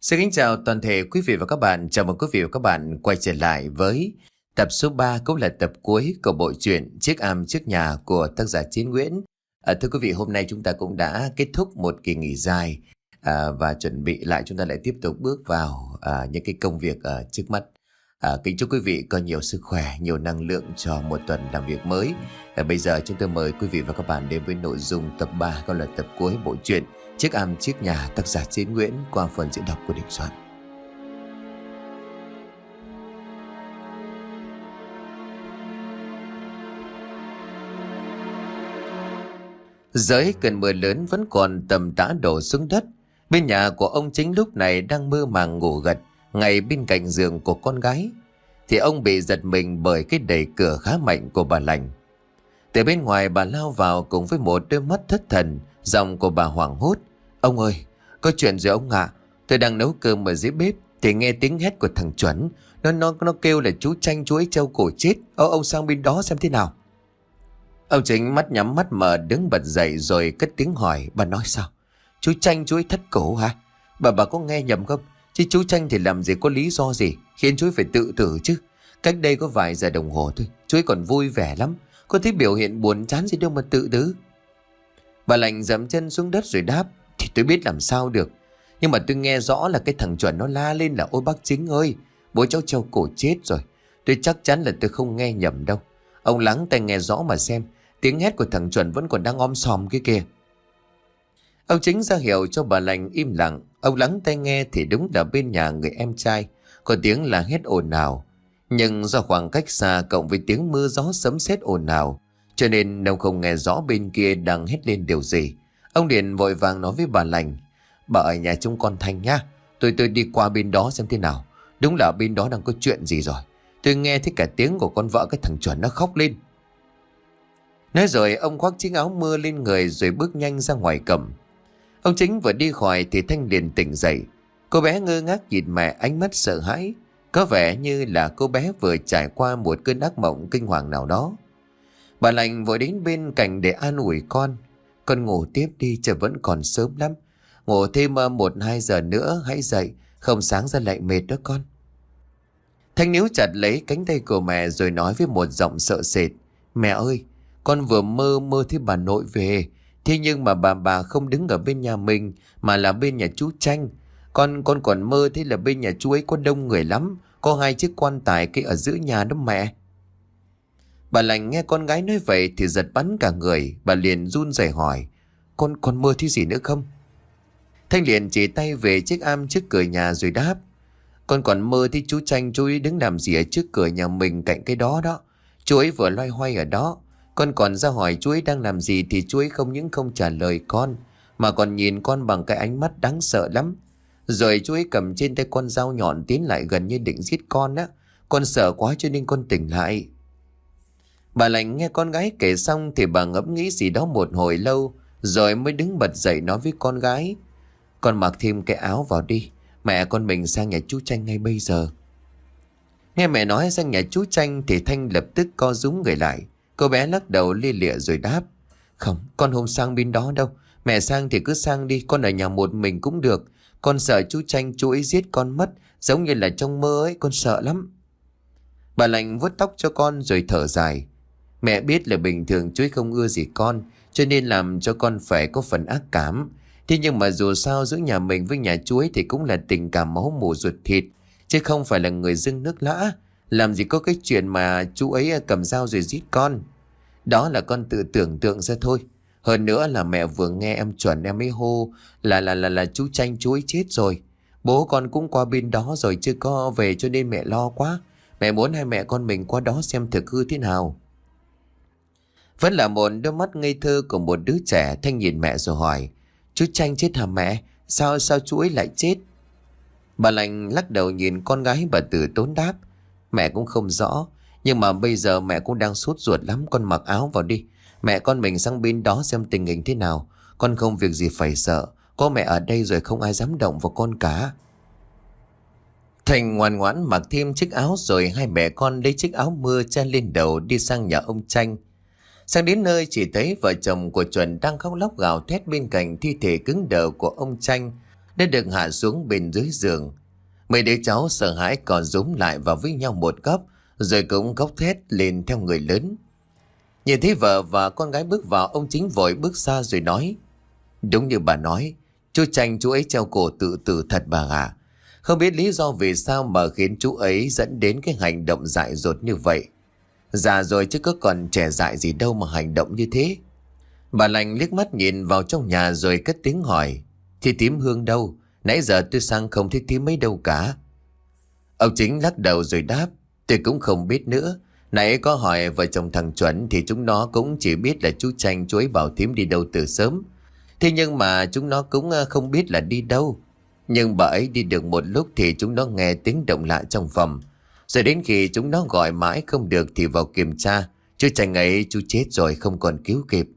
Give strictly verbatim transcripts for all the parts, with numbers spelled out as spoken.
Xin kính chào toàn thể quý vị và các bạn. Chào mừng quý vị và các bạn quay trở lại với tập số ba, cũng là tập cuối của bộ truyện Chiếc am trước nhà của tác giả Chiến Nguyễn. À, thưa quý vị, hôm nay chúng ta cũng đã kết thúc một kỳ nghỉ dài à, và chuẩn bị lại chúng ta lại tiếp tục bước vào à, những cái công việc ở trước mắt. À, kính chúc quý vị có nhiều sức khỏe, nhiều năng lượng cho một tuần làm việc mới. À, bây giờ chúng tôi mời quý vị và các bạn đến với nội dung tập ba, còn là tập cuối bộ truyện Chiếc am trước nhà, tác giả Chiến Nguyễn, qua phần diễn đọc của Đình Soạn. Dưới cơn mưa lớn vẫn còn tầm tã đổ xuống đất. Bên nhà của ông Chính lúc này đang mơ màng ngủ gật ngay bên cạnh giường của con gái, thì ông bị giật mình bởi cái đẩy cửa khá mạnh của bà Lành. Từ bên ngoài bà lao vào cùng với một đôi mắt thất thần. Giọng của bà hoảng hốt: "Ông ơi, có chuyện rồi ông ạ. À. Tôi đang nấu cơm ở dưới bếp thì nghe tiếng hét của thằng Chuẩn. Nó nó nó kêu là chú Tranh chú ấy treo cổ chết. Ô, ông sang bên đó xem thế nào." Ông Chính mắt nhắm mắt mở đứng bật dậy rồi cất tiếng hỏi: "Bà nói sao? Chú Tranh chú ấy thất cổ hả? Bà bà có nghe nhầm không? Chứ chú Tranh thì làm gì có lý do gì khiến chú ấy phải tự tử chứ. Cách đây có vài giờ đồng hồ thôi, chú ấy còn vui vẻ lắm. Có thấy biểu hiện buồn chán gì đâu mà tự tử." Bà Lành dậm chân xuống đất rồi đáp: "Thì tôi biết làm sao được. Nhưng mà tôi nghe rõ là cái thằng Chuẩn nó la lên là: 'Ôi bác Chính ơi, bố cháu treo cổ chết rồi.' Tôi chắc chắn là tôi không nghe nhầm đâu. Ông lắng tai nghe rõ mà xem, tiếng hét của thằng Chuẩn vẫn còn đang om sòm kia kìa." Ông Chính ra hiệu cho bà Lành im lặng. Ông lắng tai nghe thì đúng là bên nhà người em trai có tiếng là hét ồn ào. Nhưng do khoảng cách xa cộng với tiếng mưa gió sấm sét ồn ào, cho nên ông không nghe rõ bên kia đang hét lên điều gì. Ông liền vội vàng nói với bà Lành: "Bà ở nhà chúng con Thanh nhá. Tôi tôi đi qua bên đó xem thế nào. Đúng là bên đó đang có chuyện gì rồi. Tôi nghe thấy cả tiếng của con vợ cái thằng Chuẩn nó khóc lên." Nói rồi ông khoác chiếc áo mưa lên người rồi bước nhanh ra ngoài cầm. Ông Chính vừa đi khỏi thì Thanh liền tỉnh dậy. Cô bé ngơ ngác nhìn mẹ, ánh mắt sợ hãi. Có vẻ như là cô bé vừa trải qua một cơn ác mộng kinh hoàng nào đó. Bà Lành vội đến bên cạnh để an ủi con: "Con ngủ tiếp đi, trời vẫn còn sớm lắm. Ngủ thêm một hai giờ nữa hãy dậy, không sáng ra lại mệt đó con." Thanh níu chặt lấy cánh tay của mẹ rồi nói với một giọng sợ sệt: "Mẹ ơi, con vừa mơ mơ thấy bà nội về. Thế nhưng mà bà bà không đứng ở bên nhà mình mà là bên nhà chú Tranh. Con con còn mơ thấy là bên nhà chú ấy có đông người lắm, có hai chiếc quan tài cái ở giữa nhà đó mẹ." Bà Lành nghe con gái nói vậy thì giật bắn cả người. Bà liền run rẩy hỏi: Con con mơ thấy gì nữa không?" Thanh liền chỉ tay về chiếc am trước cửa nhà rồi đáp: "Con còn mơ thấy chú Tranh chú ấy đứng làm gì ở trước cửa nhà mình cạnh cái đó đó. Chú ấy vừa loay hoay ở đó. Con còn ra hỏi chú ấy đang làm gì thì chú ấy không những không trả lời con, mà còn nhìn con bằng cái ánh mắt đáng sợ lắm. Rồi chú ấy cầm trên tay con dao nhọn tiến lại gần như định giết con á. Con sợ quá cho nên con tỉnh lại." Bà Lành nghe con gái kể xong thì bà ngẫm nghĩ gì đó một hồi lâu rồi mới đứng bật dậy nói với con gái: "Con mặc thêm cái áo vào đi, mẹ con mình sang nhà chú Tranh ngay bây giờ." Nghe mẹ nói sang nhà chú Tranh thì Thanh lập tức co rúm người lại. Cô bé lắc đầu lia lịa rồi đáp: "Không, con không sang bên đó đâu. Mẹ sang thì cứ sang đi, con ở nhà một mình cũng được. Con sợ chú Tranh chú ấy giết con mất, giống như là trong mơ ấy, con sợ lắm." Bà Lành vuốt tóc cho con rồi thở dài: "Mẹ biết là bình thường chú ấy không ưa gì con, cho nên làm cho con phải có phần ác cảm. Thế nhưng mà dù sao giữa nhà mình với nhà chú ấy thì cũng là tình cảm máu mủ ruột thịt, chứ không phải là người dưng nước lã. Làm gì có cái chuyện mà chú ấy cầm dao rồi giết con. Đó là con tự tưởng tượng ra thôi. Hơn nữa là mẹ vừa nghe em Chuẩn em ấy hô là là là là chú Tranh chú ấy chết rồi. Bố con cũng qua bên đó rồi chưa có về cho nên mẹ lo quá. Mẹ muốn hai mẹ con mình qua đó xem thực hư thế nào." Vẫn là một đôi mắt ngây thơ của một đứa trẻ, Thanh nhìn mẹ rồi hỏi: "Chú Tranh chết hả mẹ? Sao sao chú ấy lại chết?" Bà Lành lắc đầu nhìn con gái, bà từ tốn đáp: "Mẹ cũng không rõ. Nhưng mà bây giờ mẹ cũng đang sốt ruột lắm. Con mặc áo vào đi. Mẹ con mình sang bên đó xem tình hình thế nào. Con không việc gì phải sợ. Có mẹ ở đây rồi không ai dám động vào con cả." Thành ngoan ngoãn mặc thêm chiếc áo rồi hai mẹ con lấy chiếc áo mưa che lên đầu đi sang nhà ông Tranh. Sang đến nơi chỉ thấy vợ chồng của Chuẩn đang khóc lóc gào thét bên cạnh thi thể cứng đờ của ông Tranh. đã được hạ xuống bên dưới giường. Mấy đứa cháu sợ hãi còn rúm lại vào với nhau một góc, rồi cũng khóc thét lên theo người lớn. Nhìn thấy vợ và con gái bước vào, ông Chính vội bước xa rồi nói: Đúng như bà nói, chú Tranh chú ấy treo cổ tự tử thật bà ạ. Không biết lý do vì sao mà khiến chú ấy dẫn đến cái hành động dại dột như vậy. Già rồi chứ có còn trẻ dại gì đâu mà hành động như thế. Bà lành liếc mắt nhìn vào trong nhà rồi cất tiếng hỏi: Thì Tím Hương đâu? Nãy giờ tôi sang không thấy Tím mấy đâu cả. Ông Chính lắc đầu rồi đáp: Tôi cũng không biết nữa. Nãy có hỏi vợ chồng thằng Chuẩn thì chúng nó cũng chỉ biết là chú Tranh chú ấy bảo Tím đi đâu từ sớm. Thế nhưng mà chúng nó cũng không biết là đi đâu. Nhưng bà ấy đi được một lúc thì chúng nó nghe tiếng động lạ trong phòng. Rồi đến khi chúng nó gọi mãi không được thì vào kiểm tra. Chú Tranh ấy chú chết rồi, không còn cứu kịp.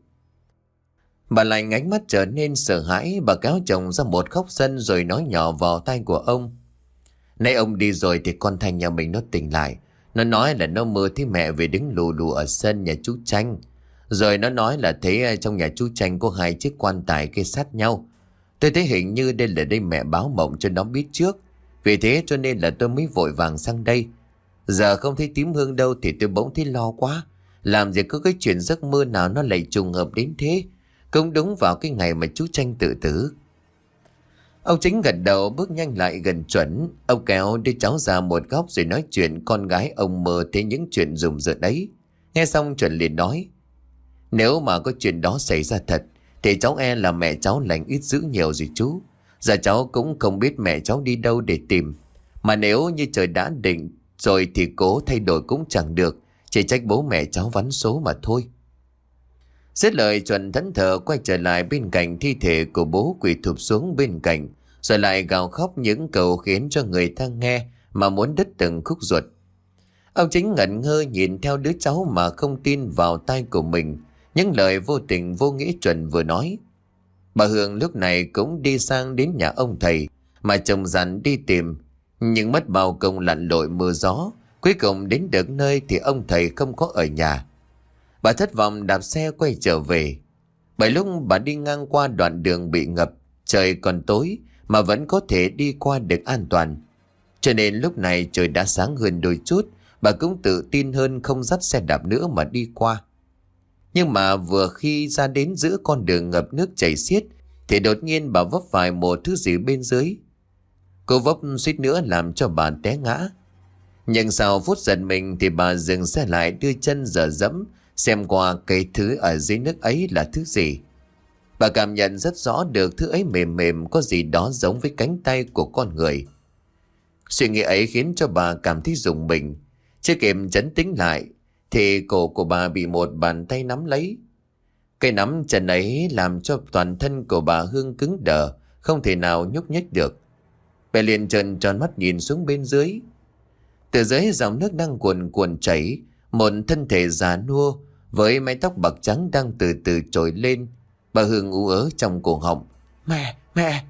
Bà lành ánh mắt trở nên sợ hãi. Bà kéo chồng ra một góc sân rồi nói nhỏ vào tai của ông: Nay ông đi rồi thì con Thanh nhà mình nó tỉnh lại. Nó nói là nó mơ thấy mẹ về đứng lù lù ở sân nhà chú Tranh. Rồi nó nói là thấy trong nhà chú Tranh có hai chiếc quan tài kê sát nhau. Tôi thấy hình như đây là đây mẹ báo mộng cho nó biết trước. Vì thế cho nên là tôi mới vội vàng sang đây. Giờ không thấy Tím Hương đâu thì tôi bỗng thấy lo quá. Làm gì có cái chuyện giấc mơ nào nó lại trùng hợp đến thế. Cũng đúng vào cái ngày mà chú Tranh tự tử. Ông Chính gật đầu bước nhanh lại gần Chuẩn. Ông kéo đứa cháu ra một góc rồi nói chuyện con gái ông mơ thấy những chuyện rùng rợn đấy. Nghe xong Chuẩn liền nói: Nếu mà có chuyện đó xảy ra thật thì cháu e là mẹ cháu lành ít dữ nhiều rồi chú. Giờ cháu cũng không biết mẹ cháu đi đâu để tìm. Mà nếu như trời đã định rồi thì cố thay đổi cũng chẳng được. Chỉ trách bố mẹ cháu vắn số mà thôi. Dứt lời Chuẩn thẫn thờ quay trở lại bên cạnh thi thể của bố quỳ thụp xuống bên cạnh. Rồi lại gào khóc những câu khiến cho người ta nghe mà muốn đứt từng khúc ruột. Ông Chính ngẩn ngơ nhìn theo đứa cháu mà không tin vào tai của mình. Những lời vô tình vô nghĩa Chuẩn vừa nói. Bà Hương lúc này cũng đi sang đến nhà ông thầy mà chồng dặn đi tìm. Nhưng mất bao công lặn lội mưa gió. Cuối cùng đến được nơi thì ông thầy không có ở nhà. Bà thất vọng đạp xe quay trở về. Bởi lúc bà đi ngang qua đoạn đường bị ngập, trời còn tối mà vẫn có thể đi qua được an toàn. Cho nên lúc này trời đã sáng hơn đôi chút, bà cũng tự tin hơn không dắt xe đạp nữa mà đi qua. Nhưng mà vừa khi ra đến giữa con đường ngập nước chảy xiết thì đột nhiên bà vấp phải một thứ gì bên dưới. Cô vấp suýt nữa làm cho bà té ngã. Nhưng sau phút giật mình thì bà dừng xe lại, đưa chân dở dẫm xem qua cái thứ ở dưới nước ấy là thứ gì. Bà cảm nhận rất rõ được thứ ấy mềm mềm, có gì đó giống với cánh tay của con người. Suy nghĩ ấy khiến cho bà cảm thấy rùng mình. Chưa kịp trấn tĩnh lại thì cổ của bà bị một bàn tay nắm lấy. Cái nắm chân ấy làm cho toàn thân của bà Hương cứng đờ, không thể nào nhúc nhích được. Bà liền trợn tròn mắt nhìn xuống bên dưới. Từ dưới dòng nước đang cuồn cuộn chảy, một thân thể già nua với mái tóc bạc trắng đang từ từ trồi lên. Bà Hương ú ớ trong cổ họng: Mẹ, mẹ!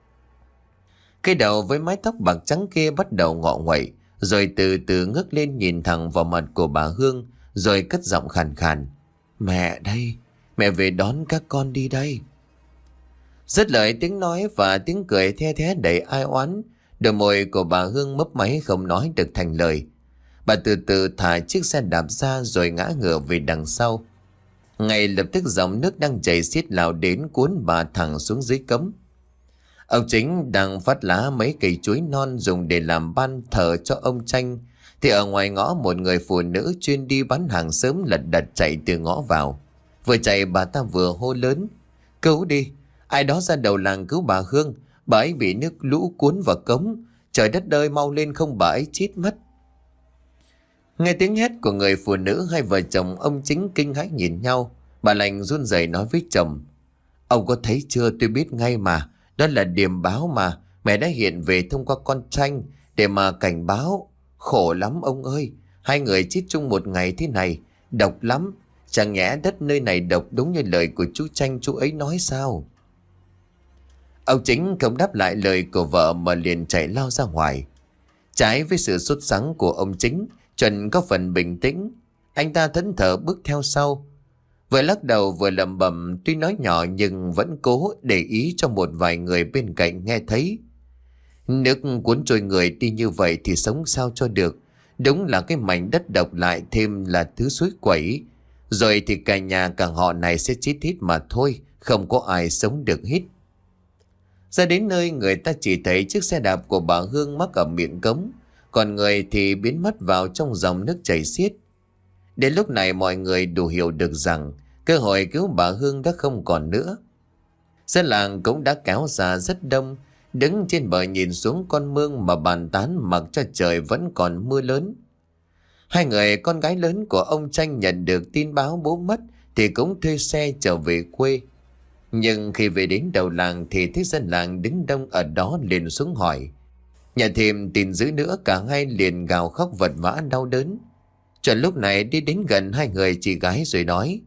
Cái đầu với mái tóc bạc trắng kia bắt đầu ngọ nguậy, rồi từ từ ngước lên nhìn thẳng vào mặt của bà Hương, rồi cất giọng khàn khàn: Mẹ đây, mẹ về đón các con đi đây. Dứt lời tiếng nói và tiếng cười the thé đầy ai oán, đôi môi của bà Hương mấp máy không nói được thành lời. Bà từ từ thả chiếc xe đạp ra rồi ngã ngửa về đằng sau. Ngay lập tức dòng nước đang chảy xiết lao đến cuốn bà thẳng xuống dưới cống. Ông Chính đang phát lá mấy cây chuối non dùng để làm ban thờ cho ông Tranh, thì ở ngoài ngõ một người phụ nữ chuyên đi bán hàng sớm lật đật chạy từ ngõ vào. Vừa chạy bà ta vừa hô lớn: Cứu đi! Ai đó ra đầu làng cứu bà Hương, bà ấy bị nước lũ cuốn vào cống. Trời đất ơi, mau lên không bà ấy chết mất. Nghe tiếng hét của người phụ nữ, hai vợ chồng ông Chính kinh hãi nhìn nhau. Bà lành run rẩy nói với chồng: Ông có thấy chưa, tôi biết ngay mà. Đó là điềm báo mà. Mẹ đã hiện về thông qua con Tranh để mà cảnh báo. Khổ lắm ông ơi. Hai người chết chung một ngày thế này, độc lắm. Chẳng nhẽ đất nơi này độc đúng như lời của chú Tranh chú ấy nói sao? Ông Chính không đáp lại lời của vợ mà liền chạy lao ra ngoài. Trái với sự sốt sắng của ông Chính, Chuẩn có phần bình tĩnh. Anh ta thẫn thờ bước theo sau. Vừa lắc đầu vừa lẩm bẩm, tuy nói nhỏ nhưng vẫn cố để ý cho một vài người bên cạnh nghe thấy. Nước cuốn trôi người đi như vậy thì sống sao cho được. Đúng là cái mảnh đất độc, lại thêm là thứ suối quẩy. Rồi thì cả nhà cả họ này sẽ chết hết mà thôi, không có ai sống được hết. Ra đến nơi, người ta chỉ thấy chiếc xe đạp của bà Hương mắc ở miệng cống, còn người thì biến mất vào trong dòng nước chảy xiết. Đến lúc này mọi người đủ hiểu được rằng cơ hội cứu bà Hương đã không còn nữa. Dân làng cũng đã kéo ra rất đông, đứng trên bờ nhìn xuống con mương mà bàn tán mặc cho trời vẫn còn mưa lớn. Hai người con gái lớn của ông Tranh nhận được tin báo bố mất thì cũng thuê xe trở về quê. Nhưng khi về đến đầu làng thì thấy dân làng đứng đông ở đó liền xuống hỏi. Nhà thêm tin dữ nữa, cả hai liền gào khóc vật vã đau đớn. Chuẩn lúc này đi đến gần hai người chị gái rồi nói: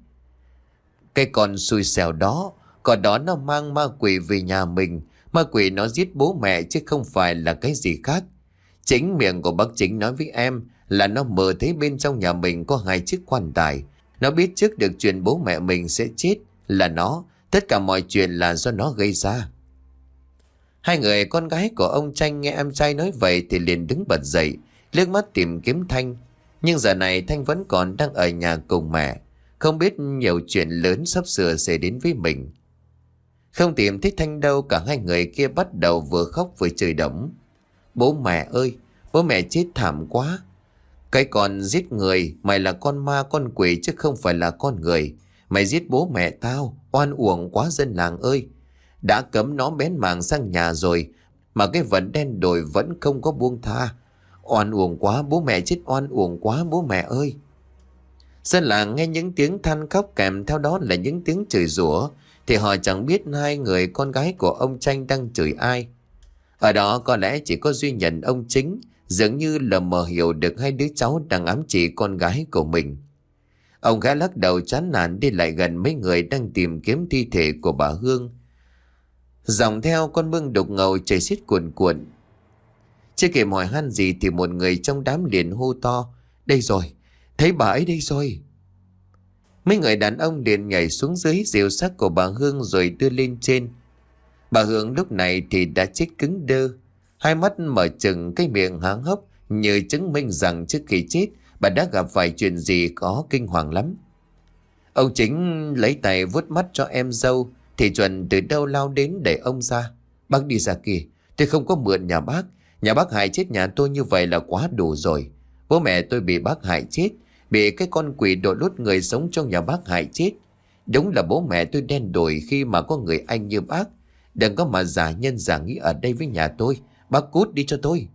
cái con xui xẻo đó, còn đó nó mang ma quỷ về nhà mình. Ma quỷ nó giết bố mẹ chứ không phải là cái gì khác. Chính miệng của bác Chính nói với em là nó mơ thấy bên trong nhà mình có hai chiếc quan tài. Nó biết trước được chuyện bố mẹ mình sẽ chết là nó. Tất cả mọi chuyện là do nó gây ra. Hai người con gái của ông Tranh nghe em trai nói vậy thì liền đứng bật dậy, liếc mắt tìm kiếm Thanh. Nhưng giờ này Thanh vẫn còn đang ở nhà cùng mẹ, không biết nhiều chuyện lớn sắp sửa xảy đến với mình. Không tìm thấy Thanh đâu, cả hai người kia bắt đầu vừa khóc vừa chửi đổng. Bố mẹ ơi, bố mẹ chết thảm quá. Cái con giết người, mày là con ma con quỷ chứ không phải là con người. Mày giết bố mẹ tao, oan uổng quá dân làng ơi. Đã cấm nó bén mảng sang nhà rồi mà cái vấn đen đồi vẫn không có buông tha. Oan uổng quá, bố mẹ chết oan uổng quá bố mẹ ơi. Dân làng nghe những tiếng than khóc kèm theo đó là những tiếng chửi rủa thì họ chẳng biết hai người con gái của ông Tranh đang chửi ai. Ở đó có lẽ chỉ có duy nhận ông Chính dường như lờ mờ hiểu được hai đứa cháu đang ám chỉ con gái của mình. Ông gã lắc đầu chán nản đi lại gần mấy người đang tìm kiếm thi thể của bà Hương. Dòng theo con mương đục ngầu chảy xiết cuồn cuộn. Chưa kịp hỏi han gì thì một người trong đám liền hô to: đây rồi, thấy bà ấy đây rồi. Mấy người đàn ông liền nhảy xuống dưới dìu xác của bà Hương rồi đưa lên trên. Bà Hương lúc này thì đã chết cứng đơ, hai mắt mở trừng, cái miệng há hốc như chứng minh rằng trước khi chết bà đã gặp phải chuyện gì có kinh hoàng lắm. Ông Chính lấy tay vuốt mắt cho em dâu thì Chuẩn từ đâu lao đến đẩy ông ra. Bác đi ra kìa, tôi không có mượn nhà bác. Nhà bác hại chết nhà tôi như vậy là quá đủ rồi. Bố mẹ tôi bị bác hại chết, bị cái con quỷ đội lốt người sống trong nhà bác hại chết. Đúng là bố mẹ tôi đen đủi khi mà có người anh như bác. Đừng có mà giả nhân giả nghĩ ở đây với nhà tôi. Bác cút đi cho tôi.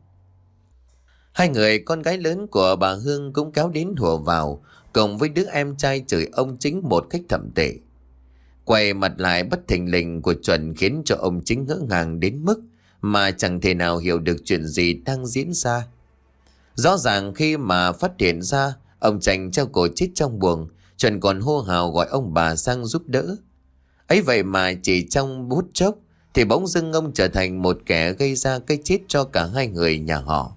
Hai người con gái lớn của bà Hương cũng kéo đến hùa vào, cùng với đứa em trai chửi ông Chính một cách thậm tệ. Quay mặt lại bất thình lình của Chuẩn khiến cho ông Chính ngỡ ngàng đến mức mà chẳng thể nào hiểu được chuyện gì đang diễn ra. Rõ ràng khi mà phát hiện ra ông Tranh treo cổ chết trong buồng, Chuẩn còn hô hào gọi ông bà sang giúp đỡ. Ấy vậy mà chỉ trong bút chốc thì bỗng dưng ông trở thành một kẻ gây ra cái chết cho cả hai người nhà họ.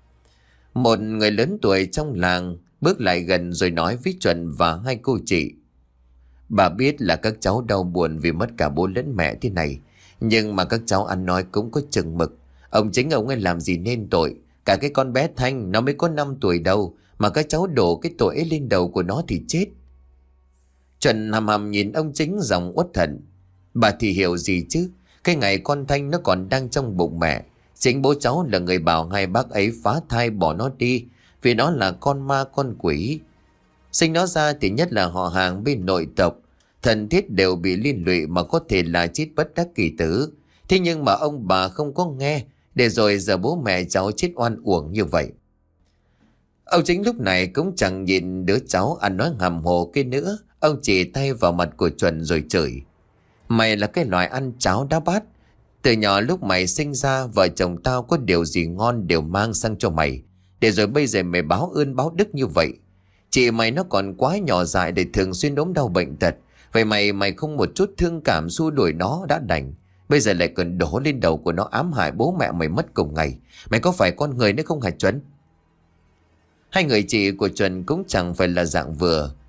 Một người lớn tuổi trong làng bước lại gần rồi nói với Chuẩn và hai cô chị: bà biết là các cháu đau buồn vì mất cả bố lẫn mẹ thế này, nhưng mà các cháu ăn nói cũng có chừng mực. Ông Chính ông ấy làm gì nên tội. Cả cái con bé Thanh nó mới có năm tuổi đâu mà các cháu đổ cái tội ấy lên đầu của nó thì chết. Chuẩn hầm hầm nhìn ông Chính giọng uất hận: bà thì hiểu gì chứ. Cái ngày con Thanh nó còn đang trong bụng mẹ, chính bố cháu là người bảo hai bác ấy phá thai bỏ nó đi, vì nó là con ma con quỷ. Sinh nó ra thì nhất là họ hàng bên nội tộc, thần thiết đều bị liên lụy mà có thể là chết bất đắc kỳ tử. Thế nhưng mà ông bà không có nghe, để rồi giờ bố mẹ cháu chết oan uổng như vậy. Ông Chính lúc này cũng chẳng nhìn đứa cháu ăn nói hàm hồ kia nữa. Ông chỉ tay vào mặt của Chuẩn rồi chửi: mày là cái loại ăn cháo đá bát. Từ nhỏ lúc mày sinh ra, vợ chồng tao có điều gì ngon đều mang sang cho mày, để rồi bây giờ mày báo ơn báo đức như vậy. Chị mày nó còn quá nhỏ dại để thường xuyên ốm đau bệnh tật. Vậy mày mày không một chút thương cảm xua đuổi nó đã đành, bây giờ lại còn đổ lên đầu của nó ám hại bố mẹ mày mất cùng ngày. Mày có phải con người nữa không hả Chuẩn? Hai người chị của Chuẩn cũng chẳng phải là dạng vừa,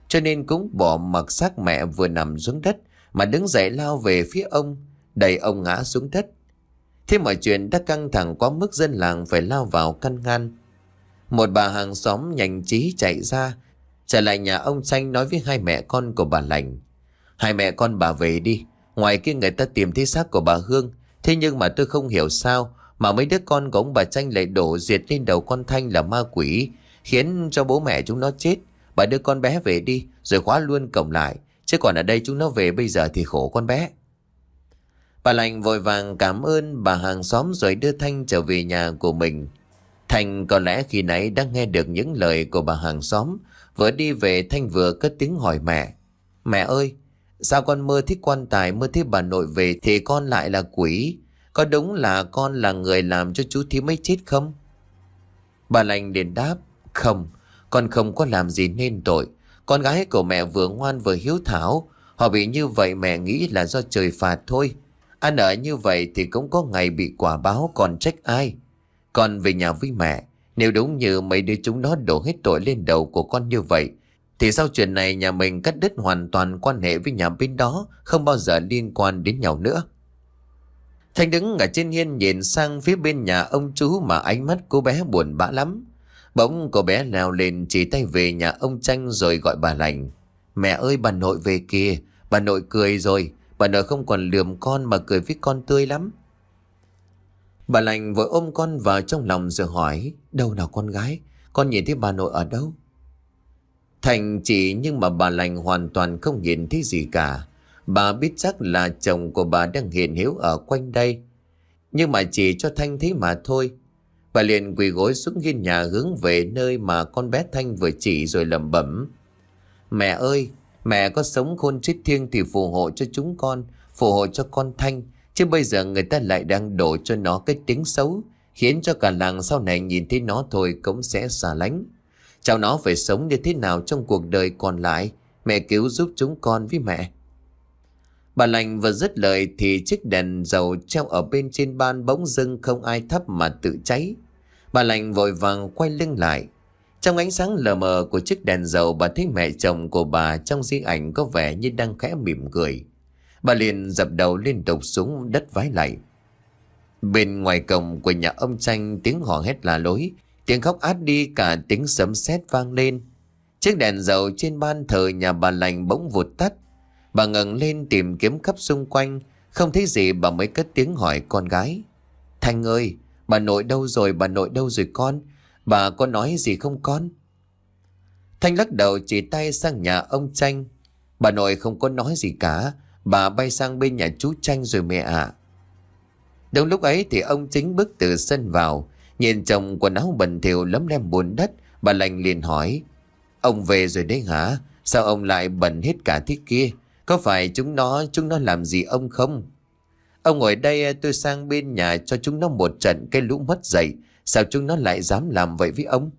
cho nên cũng bỏ mặc xác mẹ vừa nằm xuống đất mà đứng dậy lao về phía ông, đẩy ông ngã xuống đất. Thế mọi chuyện đã căng thẳng quá mức dân làng phải lao vào căn ngăn. Một bà hàng xóm nhanh trí chạy ra, trở lại nhà ông Tranh nói với hai mẹ con của bà Lành: Hai mẹ con bà về đi, ngoài kia người ta tìm thấy xác của bà Hương. Thế nhưng mà tôi không hiểu sao mà mấy đứa con của ông bà Tranh lại đổ duyệt lên đầu con Thanh là ma quỷ, khiến cho bố mẹ chúng nó chết. Bà đưa con bé về đi, rồi khóa luôn cổng lại, chứ còn ở đây chúng nó về bây giờ thì khổ con bé. Bà Lành vội vàng cảm ơn bà hàng xóm rồi đưa Thanh trở về nhà của mình. Thanh có lẽ khi nãy đã nghe được những lời của bà hàng xóm. Vừa đi về Thanh vừa cất tiếng hỏi mẹ: Mẹ ơi, sao con mơ thấy quan tài, mơ thấy bà nội về thì con lại là quỷ? Có đúng là con là người làm cho chú Thím ấy chết không? Bà Lành liền đáp: Không, con không có làm gì nên tội. Con gái của mẹ vừa ngoan vừa hiếu thảo. Họ bị như vậy mẹ nghĩ là do trời phạt thôi. Ăn ở như vậy thì cũng có ngày bị quả báo, còn trách ai? Con về nhà với mẹ. Nếu đúng như mấy đứa chúng nó đổ hết tội lên đầu của con như vậy, thì sau chuyện này nhà mình cắt đứt hoàn toàn quan hệ với nhà bên đó, không bao giờ liên quan đến nhau nữa. Thanh đứng ở trên hiên nhìn sang phía bên nhà ông chú mà ánh mắt cô bé buồn bã lắm. Bỗng cô bé leo lên chỉ tay về nhà ông Tranh rồi gọi bà Lành: Mẹ ơi, bà nội về kìa. Bà nội cười rồi. Bà nội không còn lườm con mà cười với con tươi lắm. Bà Lành vội ôm con vào trong lòng rồi hỏi: Đâu nào con gái, con nhìn thấy bà nội ở đâu? Thành chỉ nhưng mà bà Lành hoàn toàn không nhìn thấy gì cả. Bà biết chắc là chồng của bà đang hiện hữu ở quanh đây, nhưng mà chỉ cho Thanh thấy mà thôi. Bà liền quỳ gối xuống hiên nhà hướng về nơi mà con bé Thanh vừa chỉ rồi lẩm bẩm: Mẹ ơi, mẹ có sống khôn chết thiêng thì phù hộ cho chúng con, phù hộ cho con Thanh. Chứ bây giờ người ta lại đang đổ cho nó cái tiếng xấu, khiến cho cả làng sau này nhìn thấy nó thôi cũng sẽ xa lánh. Cháu nó phải sống như thế nào trong cuộc đời còn lại, mẹ cứu giúp chúng con với mẹ. Bà Lành vừa dứt lời thì chiếc đèn dầu treo ở bên trên ban bỗng dưng không ai thắp mà tự cháy. Bà Lành vội vàng quay lưng lại. Trong ánh sáng lờ mờ của chiếc đèn dầu, bà thấy mẹ chồng của bà trong di ảnh có vẻ như đang khẽ mỉm cười. Bà liền dập đầu liên tục xuống đất vái lạy. Bên ngoài cổng của nhà ông Tranh, tiếng hò hét la lối, tiếng khóc át đi cả tiếng sấm sét vang lên. Chiếc đèn dầu trên ban thờ nhà bà Lành bỗng vụt tắt. Bà ngẩng lên tìm kiếm khắp xung quanh, không thấy gì bà mới cất tiếng hỏi con gái: Thanh ơi, bà nội đâu rồi, bà nội đâu rồi con? Bà có nói gì không con? Thanh lắc đầu chỉ tay sang nhà ông Tranh. Bà nội không có nói gì cả, bà bay sang bên nhà chú Tranh rồi mẹ ạ. Đúng lúc ấy thì ông Chính bước từ sân vào, nhìn chồng quần áo bẩn thỉu lấm lem bùn đất. Bà Lành liền hỏi: Ông về rồi đấy hả? Sao ông lại bẩn hết cả thế kia? Có phải chúng nó chúng nó làm gì ông không? Ông ngồi đây, tôi sang bên nhà cho chúng nó một trận, cái lũ mất dạy. Sao chúng nó lại dám làm vậy với ông?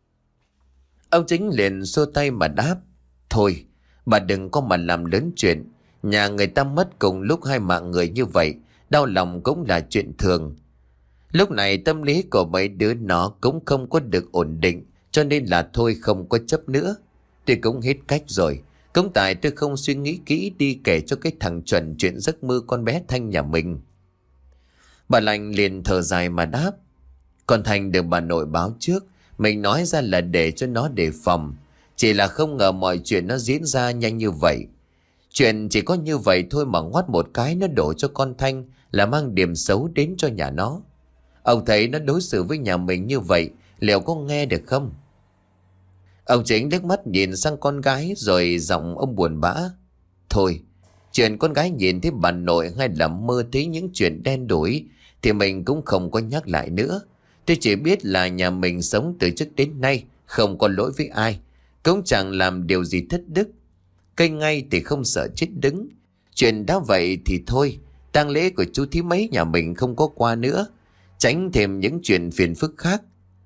Ông Chính liền xua tay mà đáp: Thôi, bà đừng có mà làm lớn chuyện. Nhà người ta mất cùng lúc hai mạng người như vậy, đau lòng cũng là chuyện thường. Lúc này tâm lý của mấy đứa nó cũng không có được ổn định, cho nên là thôi không có chấp nữa. Tôi cũng hết cách rồi. Cũng tại tôi không suy nghĩ kỹ đi kể cho cái thằng Chuẩn chuyện giấc mơ con bé Thanh nhà mình. Bà Lành liền thở dài mà đáp: Con Thanh được bà nội báo trước, mình nói ra là để cho nó đề phòng. Chỉ là không ngờ mọi chuyện nó diễn ra nhanh như vậy. Chuyện chỉ có như vậy thôi mà ngoắt một cái nó đổ cho con Thanh, là mang điểm xấu đến cho nhà nó. Ông thấy nó đối xử với nhà mình như vậy, liệu có nghe được không? Ông Chính liếc mắt nhìn sang con gái rồi giọng ông buồn bã: Thôi, chuyện con gái nhìn thấy bà nội hay là mơ thấy những chuyện đen đủi thì mình cũng không có nhắc lại nữa. Tôi chỉ biết là nhà mình sống từ trước đến nay không có lỗi với ai, cũng chẳng làm điều gì thất đức. Cây ngay thì không sợ chết đứng. Chuyện đã vậy thì thôi, tang lễ của chú thím mấy nhà mình không có qua nữa, tránh thêm những chuyện phiền phức khác.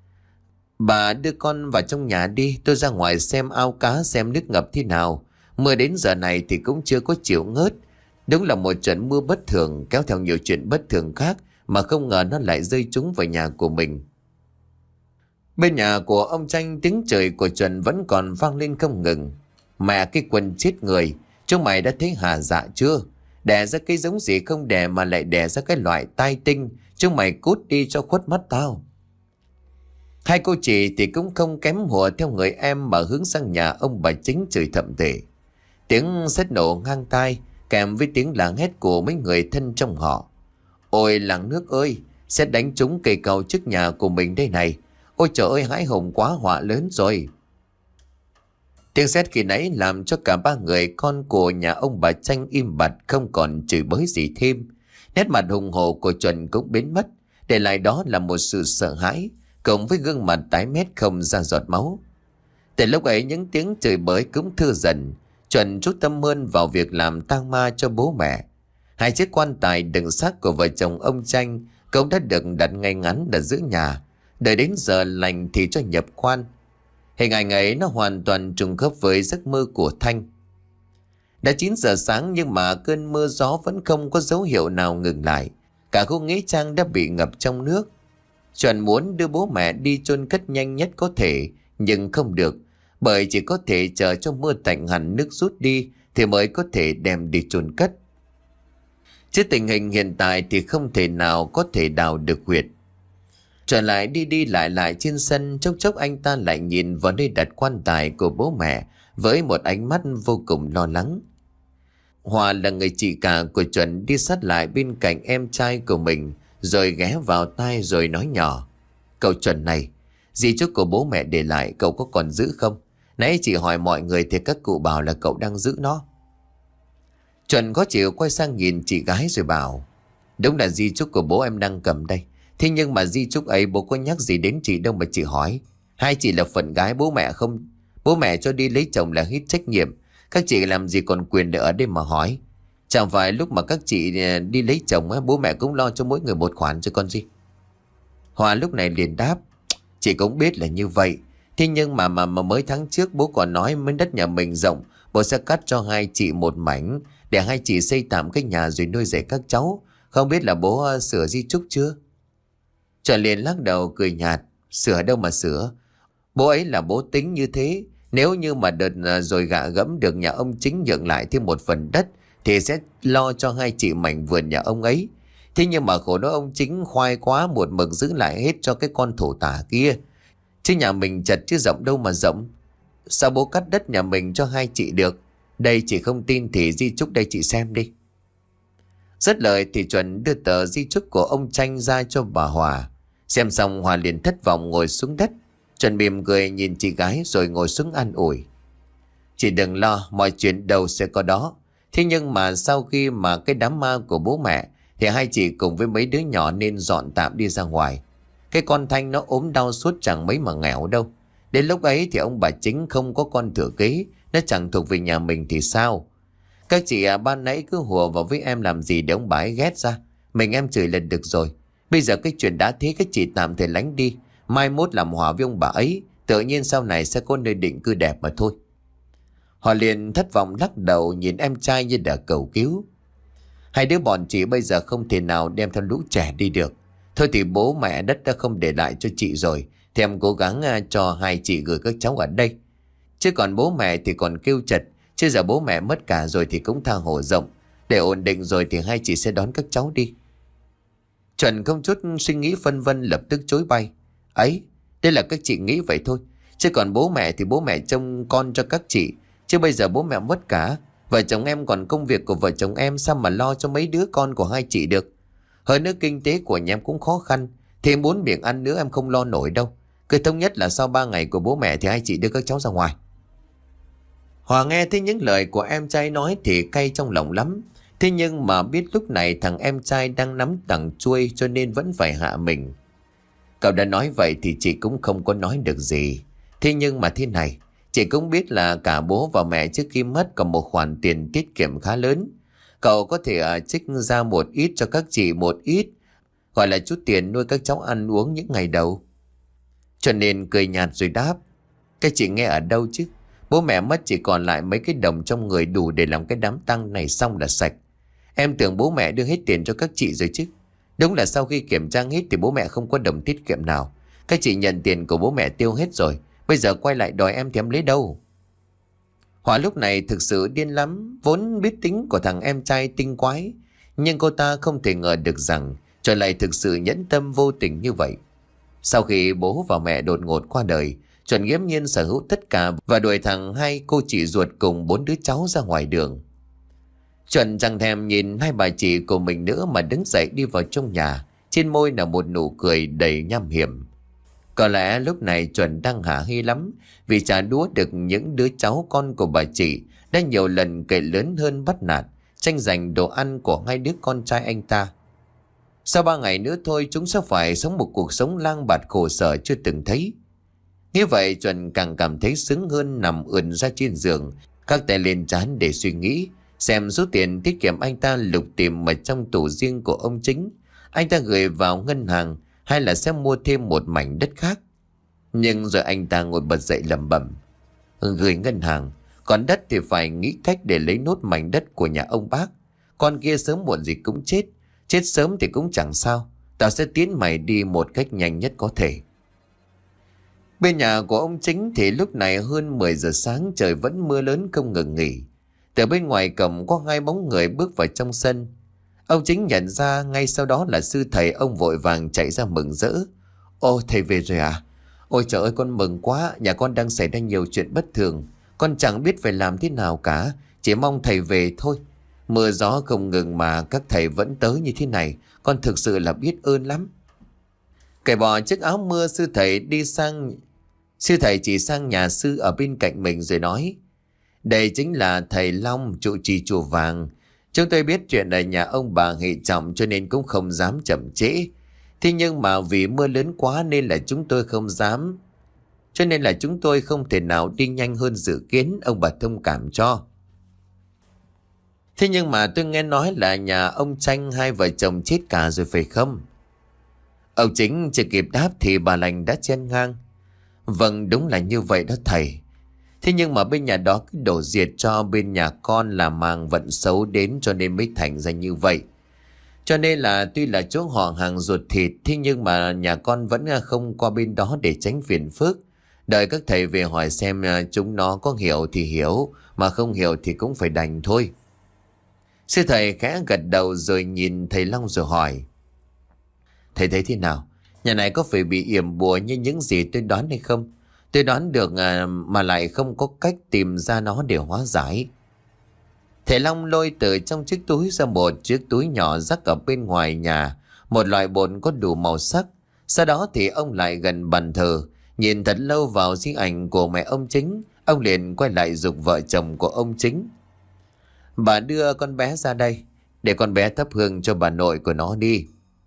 Bà đưa con vào trong nhà đi, tôi ra ngoài xem ao cá xem nước ngập thế nào. Mưa đến giờ này thì cũng chưa có chịu ngớt. Đúng là một trận mưa bất thường kéo theo nhiều chuyện bất thường khác, mà không ngờ nó lại rơi trúng vào nhà của mình. Bên nhà của ông Tranh, tiếng trời của Chuẩn vẫn còn vang lên không ngừng. Mẹ cái quần chết người, chúng mày đã thấy hà dạ chưa? Đẻ ra cái giống gì không đẻ mà lại đẻ ra cái loại tai tinh. Chúng mày cút đi cho khuất mắt tao. Hai cô chị thì cũng không kém hùa theo người em mà hướng sang nhà ông bà Chính chửi thậm tệ. Tiếng sét nổ ngang tai kèm với tiếng la hét của mấy người thân trong họ. Ôi làng nước ơi, sét đánh trúng cây cầu trước nhà của mình đây này. Ôi trời ơi, hãi hùng quá, họa lớn rồi. Tiếng sét khi nãy làm cho cả ba người con của nhà ông bà Tranh im bặt, không còn chửi bới gì thêm. Nét mặt hùng hổ của Chuẩn cũng biến mất, để lại đó là một sự sợ hãi, cộng với gương mặt tái mét không ra giọt máu. Từ lúc ấy những tiếng chửi bới cũng thưa dần. Chuẩn rút tâm hơn vào việc làm tang ma cho bố mẹ. Hai chiếc quan tài đựng xác của vợ chồng ông Tranh cũng đã được đặt ngay ngắn ở giữa nhà, đợi đến giờ lành thì cho nhập quan. Hình ảnh ấy nó hoàn toàn trùng khớp với giấc mơ của Thanh. Đã chín giờ sáng nhưng mà cơn mưa gió vẫn không có dấu hiệu nào ngừng lại. Cả khu nghĩa trang đã bị ngập trong nước. Chuẩn muốn đưa bố mẹ đi chôn cất nhanh nhất có thể, nhưng không được, bởi chỉ có thể chờ cho mưa tạnh hẳn, nước rút đi thì mới có thể đem đi chôn cất. Chứ tình hình hiện tại thì không thể nào có thể đào được huyệt. Trở lại đi đi lại lại trên sân, chốc chốc anh ta lại nhìn vào nơi đặt quan tài của bố mẹ với một ánh mắt vô cùng lo lắng. Hòa là người chị cả của Chuẩn đi sát lại bên cạnh em trai của mình, rồi ghé vào tai rồi nói nhỏ: Cậu Chuẩn này, di chúc của bố mẹ để lại cậu có còn giữ không? Nãy chị hỏi mọi người thì các cụ bảo là cậu đang giữ nó. Chuẩn có chịu quay sang nhìn chị gái rồi bảo: Đúng là di chúc của bố em đang cầm đây. Thế nhưng mà di chúc ấy bố có nhắc gì đến chị đâu mà chị hỏi. Hai chị là phận gái bố mẹ không? Bố mẹ cho đi lấy chồng là hết trách nhiệm. Các chị làm gì còn quyền để ở đây mà hỏi. Chẳng phải lúc mà các chị đi lấy chồng bố mẹ cũng lo cho mỗi người một khoản chứ con gì. Hòa lúc này liền đáp: Chị cũng biết là như vậy. Thế nhưng mà mà, mà mới tháng trước bố còn nói miếng đất nhà mình rộng, bố sẽ cắt cho hai chị một mảnh để hai chị xây tạm cái nhà rồi nuôi dạy các cháu. Không biết là bố uh, sửa di chúc chưa? Trần liền lắc đầu cười nhạt: Sửa đâu mà sửa. Bố ấy là bố tính như thế. Nếu như mà đợt uh, rồi gạ gẫm được nhà ông Chính nhượng lại thêm một phần đất thì sẽ lo cho hai chị mảnh vườn nhà ông ấy. Thế nhưng mà khổ đó ông Chính khoai quá, một mực giữ lại hết cho cái con thổ tả kia. Chứ nhà mình chật chứ rộng đâu mà rộng. Sao bố cắt đất nhà mình cho hai chị được? Đây chị không tin thì di chúc đây chị xem đi. Dứt lời thì Chuẩn đưa tờ di chúc của ông Tranh ra cho bà Hòa. Xem xong Hòa liền thất vọng ngồi xuống đất. Chuẩn mỉm cười nhìn chị gái rồi ngồi xuống an ủi: Chị đừng lo, mọi chuyện đâu sẽ có đó. Thế nhưng mà sau khi mà cái đám ma của bố mẹ thì hai chị cùng với mấy đứa nhỏ nên dọn tạm đi ra ngoài. Cái con Thanh nó ốm đau suốt chẳng mấy mà nghèo đâu. Đến lúc ấy thì ông bà Chính không có con thừa kế, nó chẳng thuộc về nhà mình thì sao? Các chị à, ban nãy cứ hùa vào với em làm gì để ông bà ấy ghét ra. Mình em chửi lần được rồi. Bây giờ cái chuyện đã thế, các chị tạm thời lánh đi. Mai mốt làm hòa với ông bà ấy, tự nhiên sau này sẽ có nơi định cư đẹp mà thôi. Họ liền thất vọng lắc đầu nhìn em trai như đã cầu cứu. Hai đứa bọn chị bây giờ không thể nào đem theo lũ trẻ đi được. Thôi thì bố mẹ đất đã không để lại cho chị rồi, thì em cố gắng cho hai chị gửi các cháu ở đây. Chứ còn bố mẹ thì còn kêu chật. Chứ giờ bố mẹ mất cả rồi thì cũng tha hồ rộng. Để ổn định rồi thì hai chị sẽ đón các cháu đi. Chuẩn không chút suy nghĩ phân vân lập tức chối bay: Ấy, đây là các chị nghĩ vậy thôi. Chứ còn bố mẹ thì bố mẹ trông con cho các chị. Chứ bây giờ bố mẹ mất cả. Vợ chồng em còn công việc của vợ chồng em, sao mà lo cho mấy đứa con của hai chị được. Hơn nữa kinh tế của nhà em cũng khó khăn. Thêm bốn miệng ăn nữa em không lo nổi đâu. Cứ thống nhất là sau ba ngày của bố mẹ thì hai chị đưa các cháu ra ngoài. Hòa nghe thấy những lời của em trai nói thì cay trong lòng lắm. Thế nhưng mà biết lúc này thằng em trai đang nắm đằng chuôi cho nên vẫn phải hạ mình. Cậu đã nói vậy thì chị cũng không có nói được gì. Thế nhưng mà thế này, chị cũng biết là cả bố và mẹ trước khi mất còn một khoản tiền tiết kiệm khá lớn. Cậu có thể uh, trích ra một ít cho các chị một ít, gọi là chút tiền nuôi các cháu ăn uống những ngày đầu. Cho nên cười nhạt rồi đáp: Các chị nghe ở đâu chứ? Bố mẹ mất chỉ còn lại mấy cái đồng trong người đủ để làm cái đám tang này xong là sạch. Em tưởng bố mẹ đưa hết tiền cho các chị rồi chứ. Đúng là sau khi kiểm tra hết thì bố mẹ không có đồng tiết kiệm nào. Các chị nhận tiền của bố mẹ tiêu hết rồi. Bây giờ quay lại đòi em thì em lấy đâu? Hỏa lúc này thực sự điên lắm, vốn biết tính của thằng em trai tinh quái, nhưng cô ta không thể ngờ được rằng trời lại thực sự nhẫn tâm vô tình như vậy. Sau khi bố và mẹ đột ngột qua đời, Chuẩn nghiễm nhiên sở hữu tất cả và đuổi thằng hai cô chị ruột cùng bốn đứa cháu ra ngoài đường. Chuẩn chẳng thèm nhìn hai bà chị của mình nữa mà đứng dậy đi vào trong nhà, trên môi là một nụ cười đầy nham hiểm. Có lẽ lúc này Chuẩn đang hả hê lắm vì trả đũa được những đứa cháu con của bà chị đã nhiều lần kể lớn hơn bắt nạt, tranh giành đồ ăn của hai đứa con trai anh ta. Sau ba ngày nữa thôi chúng sẽ phải sống một cuộc sống lang bạt khổ sở chưa từng thấy. Như vậy Chuẩn càng cảm thấy sướng hơn nằm ườn ra trên giường, các tay lên trán để suy nghĩ xem số tiền tiết kiệm anh ta lục tìm ở trong tủ riêng của ông Chính, anh ta gửi vào ngân hàng hay là sẽ mua thêm một mảnh đất khác. Nhưng rồi anh ta ngồi bật dậy lẩm bẩm: gửi ngân hàng, còn đất thì phải nghĩ cách để lấy nốt mảnh đất của nhà ông bác. Con kia sớm muộn gì cũng chết, chết sớm thì cũng chẳng sao, tao sẽ tiến mày đi một cách nhanh nhất có thể. Bên nhà của ông Chính thì lúc này hơn mười giờ sáng, trời vẫn mưa lớn không ngừng nghỉ. Từ bên ngoài cổng có hai bóng người bước vào trong sân. Ông Chính nhận ra ngay sau đó là sư thầy, ông vội vàng chạy ra mừng rỡ: Ô, thầy về rồi à? Ôi trời ơi, con mừng quá, nhà con đang xảy ra nhiều chuyện bất thường. Con chẳng biết phải làm thế nào cả, chỉ mong thầy về thôi. Mưa gió không ngừng mà các thầy vẫn tới như thế này, con thực sự là biết ơn lắm. Cởi bỏ chiếc áo mưa, sư thầy đi sang Sư thầy chỉ sang nhà sư ở bên cạnh mình rồi nói: đây chính là thầy Long, trụ trì chùa Vàng. Chúng tôi biết chuyện ở nhà ông bà hệ trọng cho nên cũng không dám chậm trễ. Thế nhưng mà vì mưa lớn quá nên là chúng tôi không dám. Cho nên là chúng tôi không thể nào đi nhanh hơn dự kiến, ông bà thông cảm cho. Thế nhưng mà tôi nghe nói là nhà ông Tranh hai vợ chồng chết cả rồi phải không? Ông Chính chưa kịp đáp thì bà Lành đã chen ngang: vâng, đúng là như vậy đó thầy. Thế nhưng mà bên nhà đó cứ đổ diệt cho bên nhà con là màng vận xấu đến cho nên mới thành ra như vậy. Cho nên là tuy là chỗ họ hàng ruột thịt, thế nhưng mà nhà con vẫn không qua bên đó để tránh phiền phức. Đợi các thầy về hỏi xem chúng nó có hiểu thì hiểu, mà không hiểu thì cũng phải đành thôi. Sư thầy khẽ gật đầu rồi nhìn thầy Long rồi hỏi: thầy thấy thế nào? Nhà này có phải bị yểm bùa như những gì tôi đoán hay không? Tôi đoán được à, mà lại không có cách tìm ra nó để hóa giải. Thầy Long lôi từ trong chiếc túi ra một chiếc túi nhỏ rắc ở bên ngoài nhà, một loại bột có đủ màu sắc. Sau đó thì ông lại gần bàn thờ, nhìn thật lâu vào di ảnh của mẹ ông Chính. Ông liền quay lại giục vợ chồng của ông Chính: bà đưa con bé ra đây, để con bé thắp hương cho bà nội của nó đi.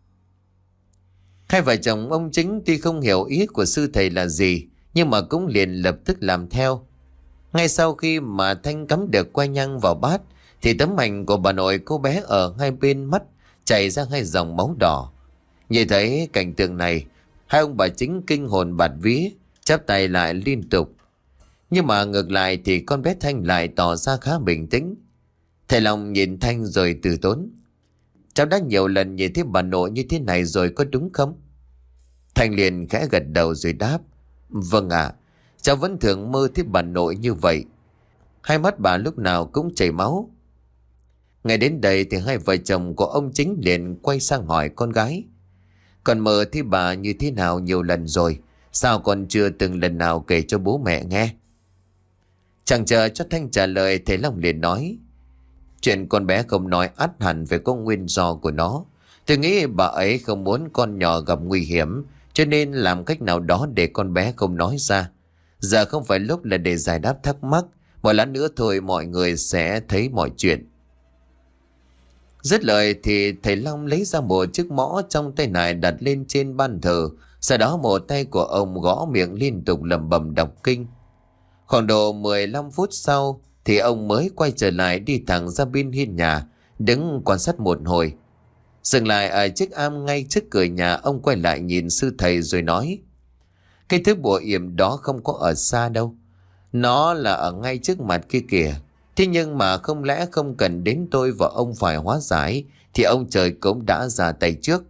Hai vợ chồng ông Chính tuy không hiểu ý của sư thầy là gì, nhưng mà cũng liền lập tức làm theo. Ngay sau khi mà Thanh cắm được que nhang vào bát, thì tấm ảnh của bà nội cô bé ở hai bên mắt chảy ra hai dòng máu đỏ. Nhìn thấy cảnh tượng này, hai ông bà Chính kinh hồn bạt vía, chắp tay lại liên tục. Nhưng mà ngược lại thì con bé Thanh lại tỏ ra khá bình tĩnh. Thầy Long nhìn Thanh rồi từ tốn: cháu đã nhiều lần nhìn thấy bà nội như thế này rồi có đúng không? Thanh liền khẽ gật đầu rồi đáp: vâng ạ, à, cháu vẫn thường mơ thấy bà nội như vậy. Hai mắt bà lúc nào cũng chảy máu. Ngay đến đây thì hai vợ chồng của ông Chính liền quay sang hỏi con gái: con mơ thấy bà như thế nào nhiều lần rồi, sao con chưa từng lần nào kể cho bố mẹ nghe? Chẳng chờ cho Thanh trả lời, thầy Long liền nói: chuyện con bé không nói ắt hẳn phải có nguyên do của nó. Tôi nghĩ bà ấy không muốn con nhỏ gặp nguy hiểm, cho nên làm cách nào đó để con bé không nói ra. Giờ không phải lúc là để giải đáp thắc mắc, một lát nữa thôi mọi người sẽ thấy mọi chuyện. Dứt lời thì thầy Long lấy ra một chiếc mõ trong tay này đặt lên trên bàn thờ. Sau đó một tay của ông gõ miệng liên tục lẩm bẩm đọc kinh. Khoảng độ mười lăm phút sau thì ông mới quay trở lại, đi thẳng ra bên hiên nhà, đứng quan sát một hồi. Dừng lại ở chiếc am ngay trước cửa nhà, ông quay lại nhìn sư thầy rồi nói: cái thứ bùa yểm đó không có ở xa đâu, nó là ở ngay trước mặt kia kìa. Thế nhưng mà không lẽ không cần đến tôi và ông phải hóa giải thì ông trời cũng đã ra tay trước?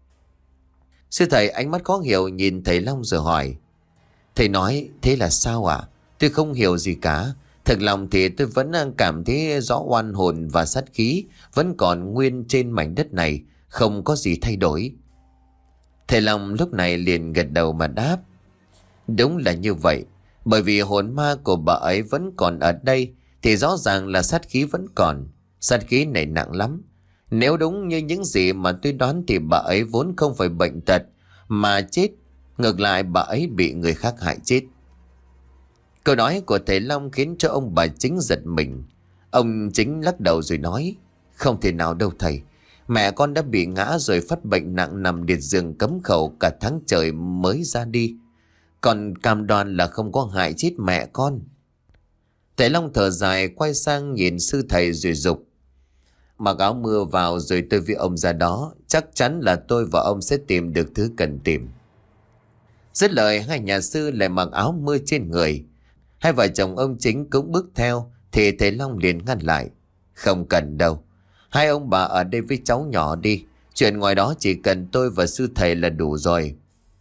Sư thầy ánh mắt khó hiểu nhìn thầy Long rồi hỏi: thầy nói thế là sao ạ? À? Tôi không hiểu gì cả. Thầy Thực lòng thì tôi vẫn cảm thấy rõ oan hồn và sát khí vẫn còn nguyên trên mảnh đất này, không có gì thay đổi. Thầy Long lúc này liền gật đầu mà đáp. Đúng là như vậy, bởi vì hồn ma của bà ấy vẫn còn ở đây thì rõ ràng là sát khí vẫn còn. Sát khí này nặng lắm. Nếu đúng như những gì mà tôi đoán thì bà ấy vốn không phải bệnh tật mà chết. Ngược lại bà ấy bị người khác hại chết. Câu nói của thầy Long khiến cho ông bà Chính giật mình. Ông Chính lắc đầu rồi nói. Không thể nào đâu thầy. Mẹ con đã bị ngã rồi phát bệnh nặng nằm liệt giường cấm khẩu cả tháng trời mới ra đi. Còn cam đoan là không có hại chết mẹ con. Thầy Long thở dài quay sang nhìn sư thầy rồi dục. Mặc áo mưa vào rồi tôi với ông ra đó. Chắc chắn là tôi và ông sẽ tìm được thứ cần tìm. Dứt lời hai nhà sư lại mặc áo mưa trên người. Hai vợ chồng ông Chính cũng bước theo thì thầy Long liền ngăn lại. Không cần đâu. Hai ông bà ở đây với cháu nhỏ đi. Chuyện ngoài đó chỉ cần tôi và sư thầy là đủ rồi.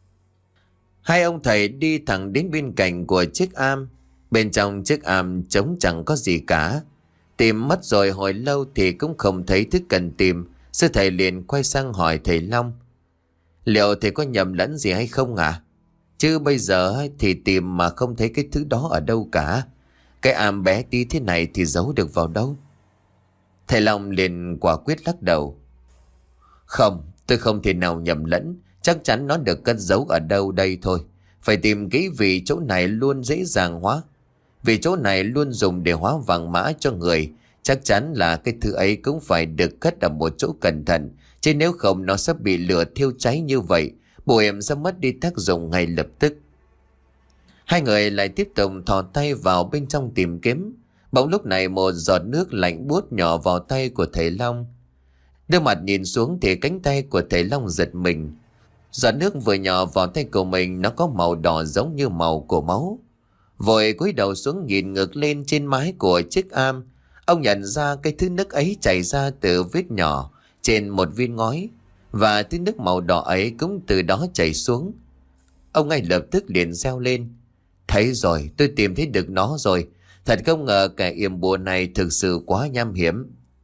Hai ông thầy đi thẳng đến bên cạnh của chiếc am. Bên trong chiếc am trống chẳng có gì cả. Tìm mất rồi hồi lâu thì cũng không thấy thứ cần tìm. Sư thầy liền quay sang hỏi thầy Long. Liệu thầy có nhầm lẫn gì hay không ạ? À? Chứ bây giờ thì tìm mà không thấy cái thứ đó ở đâu cả. Cái am bé tí thế này thì giấu được vào đâu? Thầy Long liền quả quyết lắc đầu. Không, tôi không thể nào nhầm lẫn. Chắc chắn nó được cất giấu ở đâu đây thôi. Phải tìm kỹ vì chỗ này luôn dễ dàng hóa. Vì chỗ này luôn dùng để hóa vàng mã cho người. Chắc chắn là cái thứ ấy cũng phải được cất ở một chỗ cẩn thận. Chứ nếu không nó sẽ bị lửa thiêu cháy như vậy. Bùa em sẽ mất đi tác dụng ngay lập tức. Hai người lại tiếp tục thò tay vào bên trong tìm kiếm. Bỗng lúc này một giọt nước lạnh buốt nhỏ vào tay của thầy Long. Đưa mặt nhìn xuống thì cánh tay của thầy Long giật mình. Giọt nước vừa nhỏ vào tay của mình nó có màu đỏ giống như màu của máu. Vội cúi đầu xuống nhìn ngược lên trên mái của chiếc am. Ông nhận ra cái thứ nước ấy chảy ra từ vết nhỏ trên một viên ngói. Và thứ nước màu đỏ ấy cũng từ đó chảy xuống. Ông ngay lập tức liền reo lên. Thấy rồi, tôi tìm thấy được nó rồi. Thật không ngờ kẻ yểm bùa này thực sự quá nham hiểm.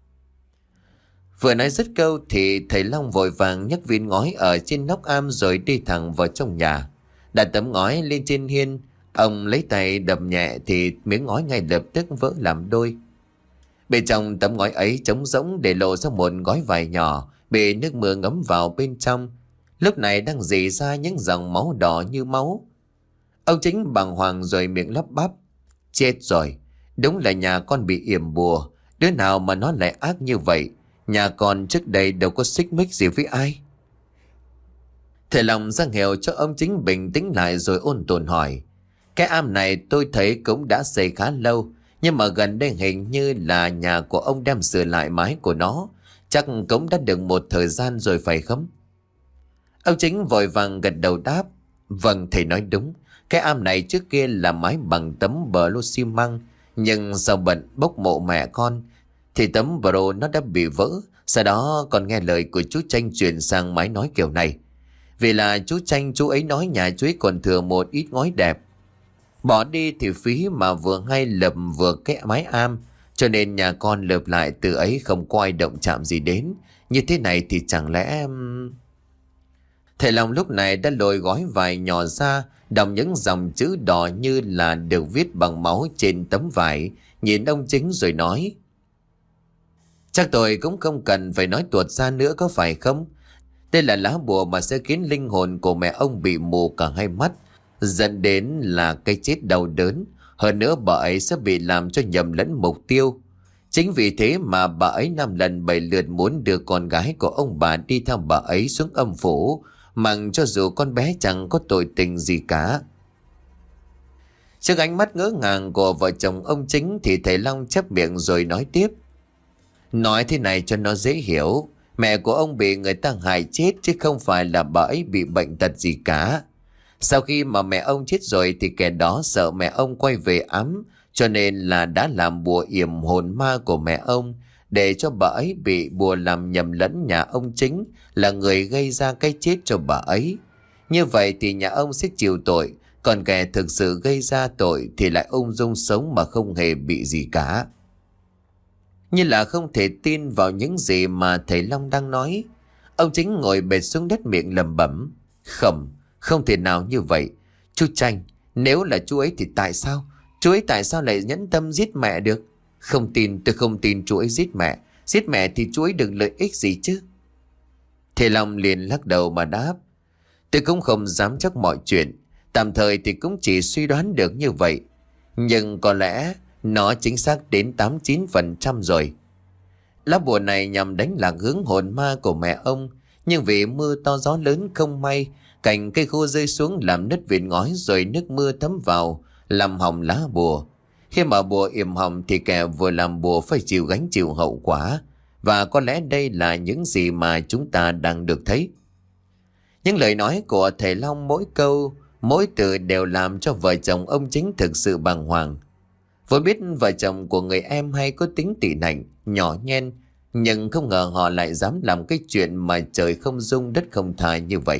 Vừa nói dứt câu thì thầy Long vội vàng nhấc viên ngói ở trên nóc am rồi đi thẳng vào trong nhà. Đặt tấm ngói lên trên hiên. Ông lấy tay đập nhẹ thì miếng ngói ngay lập tức vỡ làm đôi. Bên trong tấm ngói ấy trống rỗng để lộ ra một gói vải nhỏ bị nước mưa ngấm vào bên trong. Lúc này đang rỉ ra những dòng máu đỏ như máu. Ông Chính bàng hoàng rồi miệng lắp bắp. Chết rồi, đúng là nhà con bị yểm bùa. Đứa nào mà nó lại ác như vậy? Nhà con trước đây đâu có xích mích gì với ai. Thầy Long ra hiệu cho ông Chính bình tĩnh lại rồi ôn tồn hỏi. Cái am này tôi thấy cũng đã xây khá lâu. Nhưng mà gần đây hình như là nhà của ông đem sửa lại mái của nó. Chắc cũng đã được một thời gian rồi phải không? Ông Chính vội vàng gật đầu đáp. Vâng, thầy nói đúng. Cái am này trước kia là mái bằng tấm bờ lô xi măng. Nhưng sau bận bốc mộ mẹ con thì tấm bờ rô nó đã bị vỡ. Sau đó còn nghe lời của chú Tranh chuyển sang mái nói kiểu này. Vì là chú Tranh chú ấy nói nhà chú ấy còn thừa một ít ngói đẹp. Bỏ đi thì phí mà vừa hay lợp vừa cái mái am. Cho nên nhà con lợp lại từ ấy không có ai động chạm gì đến. Như thế này thì chẳng lẽ... Thầy Long lúc này đã lôi gói vải nhỏ ra, đọc những dòng chữ đỏ như là được viết bằng máu trên tấm vải. Nhìn ông Chính rồi nói. Chắc tôi cũng không cần phải nói tuột ra nữa có phải không? Đây là lá bùa mà sẽ khiến linh hồn của mẹ ông bị mù cả hai mắt, dẫn đến là cái chết đau đớn. Hơn nữa bà ấy sẽ bị làm cho nhầm lẫn mục tiêu. Chính vì thế mà bà ấy năm lần bảy lượt muốn đưa con gái của ông bà đi theo bà ấy xuống âm phủ, mặc cho dù con bé chẳng có tội tình gì cả. Trước ánh mắt ngỡ ngàng của vợ chồng ông Chính thì thầy Long chép miệng rồi nói tiếp. Nói thế này cho nó dễ hiểu. Mẹ của ông bị người ta hại chết chứ không phải là bà ấy bị bệnh tật gì cả. Sau khi mà mẹ ông chết rồi thì kẻ đó sợ mẹ ông quay về ám, cho nên là đã làm bùa yểm hồn ma của mẹ ông để cho bà ấy bị bùa làm nhầm lẫn nhà ông Chính là người gây ra cái chết cho bà ấy. Như vậy thì nhà ông sẽ chịu tội, Còn kẻ thực sự gây ra tội thì lại ung dung sống mà không hề bị gì cả. Như là không thể tin vào những gì mà thầy Long đang nói, ông Chính ngồi bệt xuống đất miệng lẩm bẩm. Không, không thể nào như vậy. Chú Chanh, nếu là chú ấy thì tại sao? Chú ấy tại sao lại nhẫn tâm giết mẹ được? Không tin, tôi không tin chú ấy giết mẹ. Giết mẹ thì chú ấy được lợi ích gì chứ? Thầy Long liền lắc đầu mà đáp. Tôi cũng không dám chắc mọi chuyện. Tạm thời thì cũng chỉ suy đoán được như vậy. Nhưng có lẽ nó chính xác đến tám chín phần trăm rồi. Lá bùa này nhằm đánh lạc hướng hồn ma của mẹ ông. Nhưng vì mưa to gió lớn không may, cành cây khô rơi xuống làm nứt vệt ngói, rồi nước mưa thấm vào làm hỏng lá bùa. Khi mà bùa yểm hỏng thì kẻ vừa làm bùa phải chịu gánh chịu hậu quả. Và có lẽ đây là những gì mà chúng ta đang được thấy. Những lời nói của thầy Long mỗi câu, mỗi từ đều làm cho vợ chồng ông Chính thực sự bàng hoàng. Vốn biết vợ chồng của người em hay có tính tị nạnh, nhỏ nhen, nhưng không ngờ họ lại dám làm cái chuyện mà trời không dung đất không tha như vậy.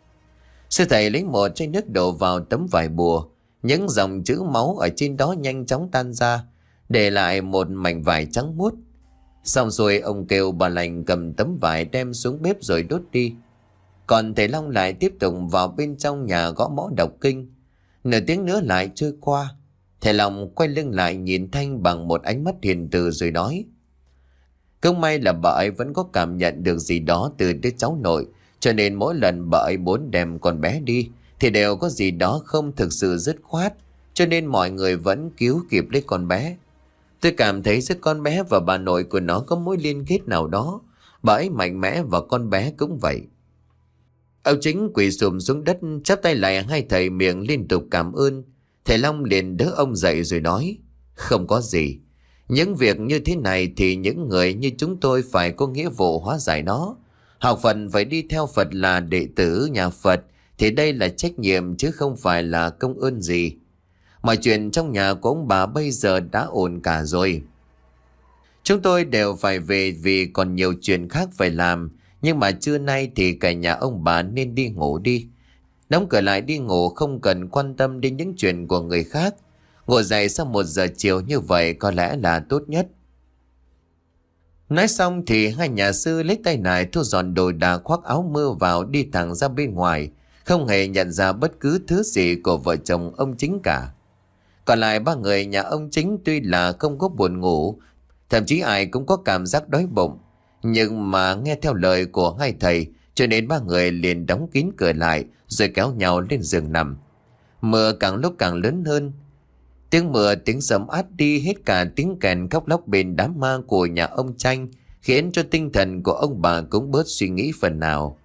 Sư thầy lấy một chai nước đổ vào tấm vải bùa, những dòng chữ máu ở trên đó nhanh chóng tan ra, để lại một mảnh vải trắng muốt. Xong rồi ông kêu bà lành cầm tấm vải đem xuống bếp rồi đốt đi. Còn thầy Long lại tiếp tục vào bên trong nhà gõ mõ đọc kinh. Nửa tiếng nữa lại trôi qua. Thầy Long quay lưng lại nhìn Thanh bằng một ánh mắt hiền từ rồi nói. Không may là bà ấy vẫn có cảm nhận được gì đó từ đứa cháu nội, cho nên mỗi lần bà ấy muốn đem con bé đi thì đều có gì đó không thực sự dứt khoát, cho nên mọi người vẫn cứu kịp lấy con bé. Tôi cảm thấy giữa con bé và bà nội của nó có mối liên kết nào đó. Bà ấy mạnh mẽ và con bé cũng vậy. Ông Chính quỳ xùm xuống đất, chắp tay lại hai thầy, miệng liên tục cảm ơn. Thầy Long liền đỡ ông dậy rồi nói. Không có gì. Những việc như thế này thì những người như chúng tôi phải có nghĩa vụ hóa giải nó. Học Phật phải đi theo Phật, là đệ tử nhà Phật, thì đây là trách nhiệm chứ không phải là công ơn gì. Mọi chuyện trong nhà của ông bà bây giờ đã ổn cả rồi. Chúng tôi đều phải về vì còn nhiều chuyện khác phải làm. Nhưng mà trưa nay thì cả nhà ông bà nên đi ngủ đi. Đóng cửa lại đi ngủ, không cần quan tâm đến những chuyện của người khác. Ngủ dậy sau một giờ chiều như vậy có lẽ là tốt nhất. Nói xong thì hai nhà sư lấy tay nải thu dọn đồ đạc, khoác áo mưa vào, đi thẳng ra bên ngoài, không hề nhận ra bất cứ thứ gì của vợ chồng ông Chính cả. Còn lại ba người nhà ông Chính tuy là không có buồn ngủ, thậm chí ai cũng có cảm giác đói bụng, nhưng mà nghe theo lời của hai thầy, cho nên ba người liền đóng kín cửa lại rồi kéo nhau lên giường nằm. Mưa càng lúc càng lớn hơn. Tiếng mưa, tiếng sấm át đi hết cả tiếng kèn khóc lóc bên đám ma của nhà ông Chanh, khiến cho tinh thần của ông bà cũng bớt suy nghĩ phần nào.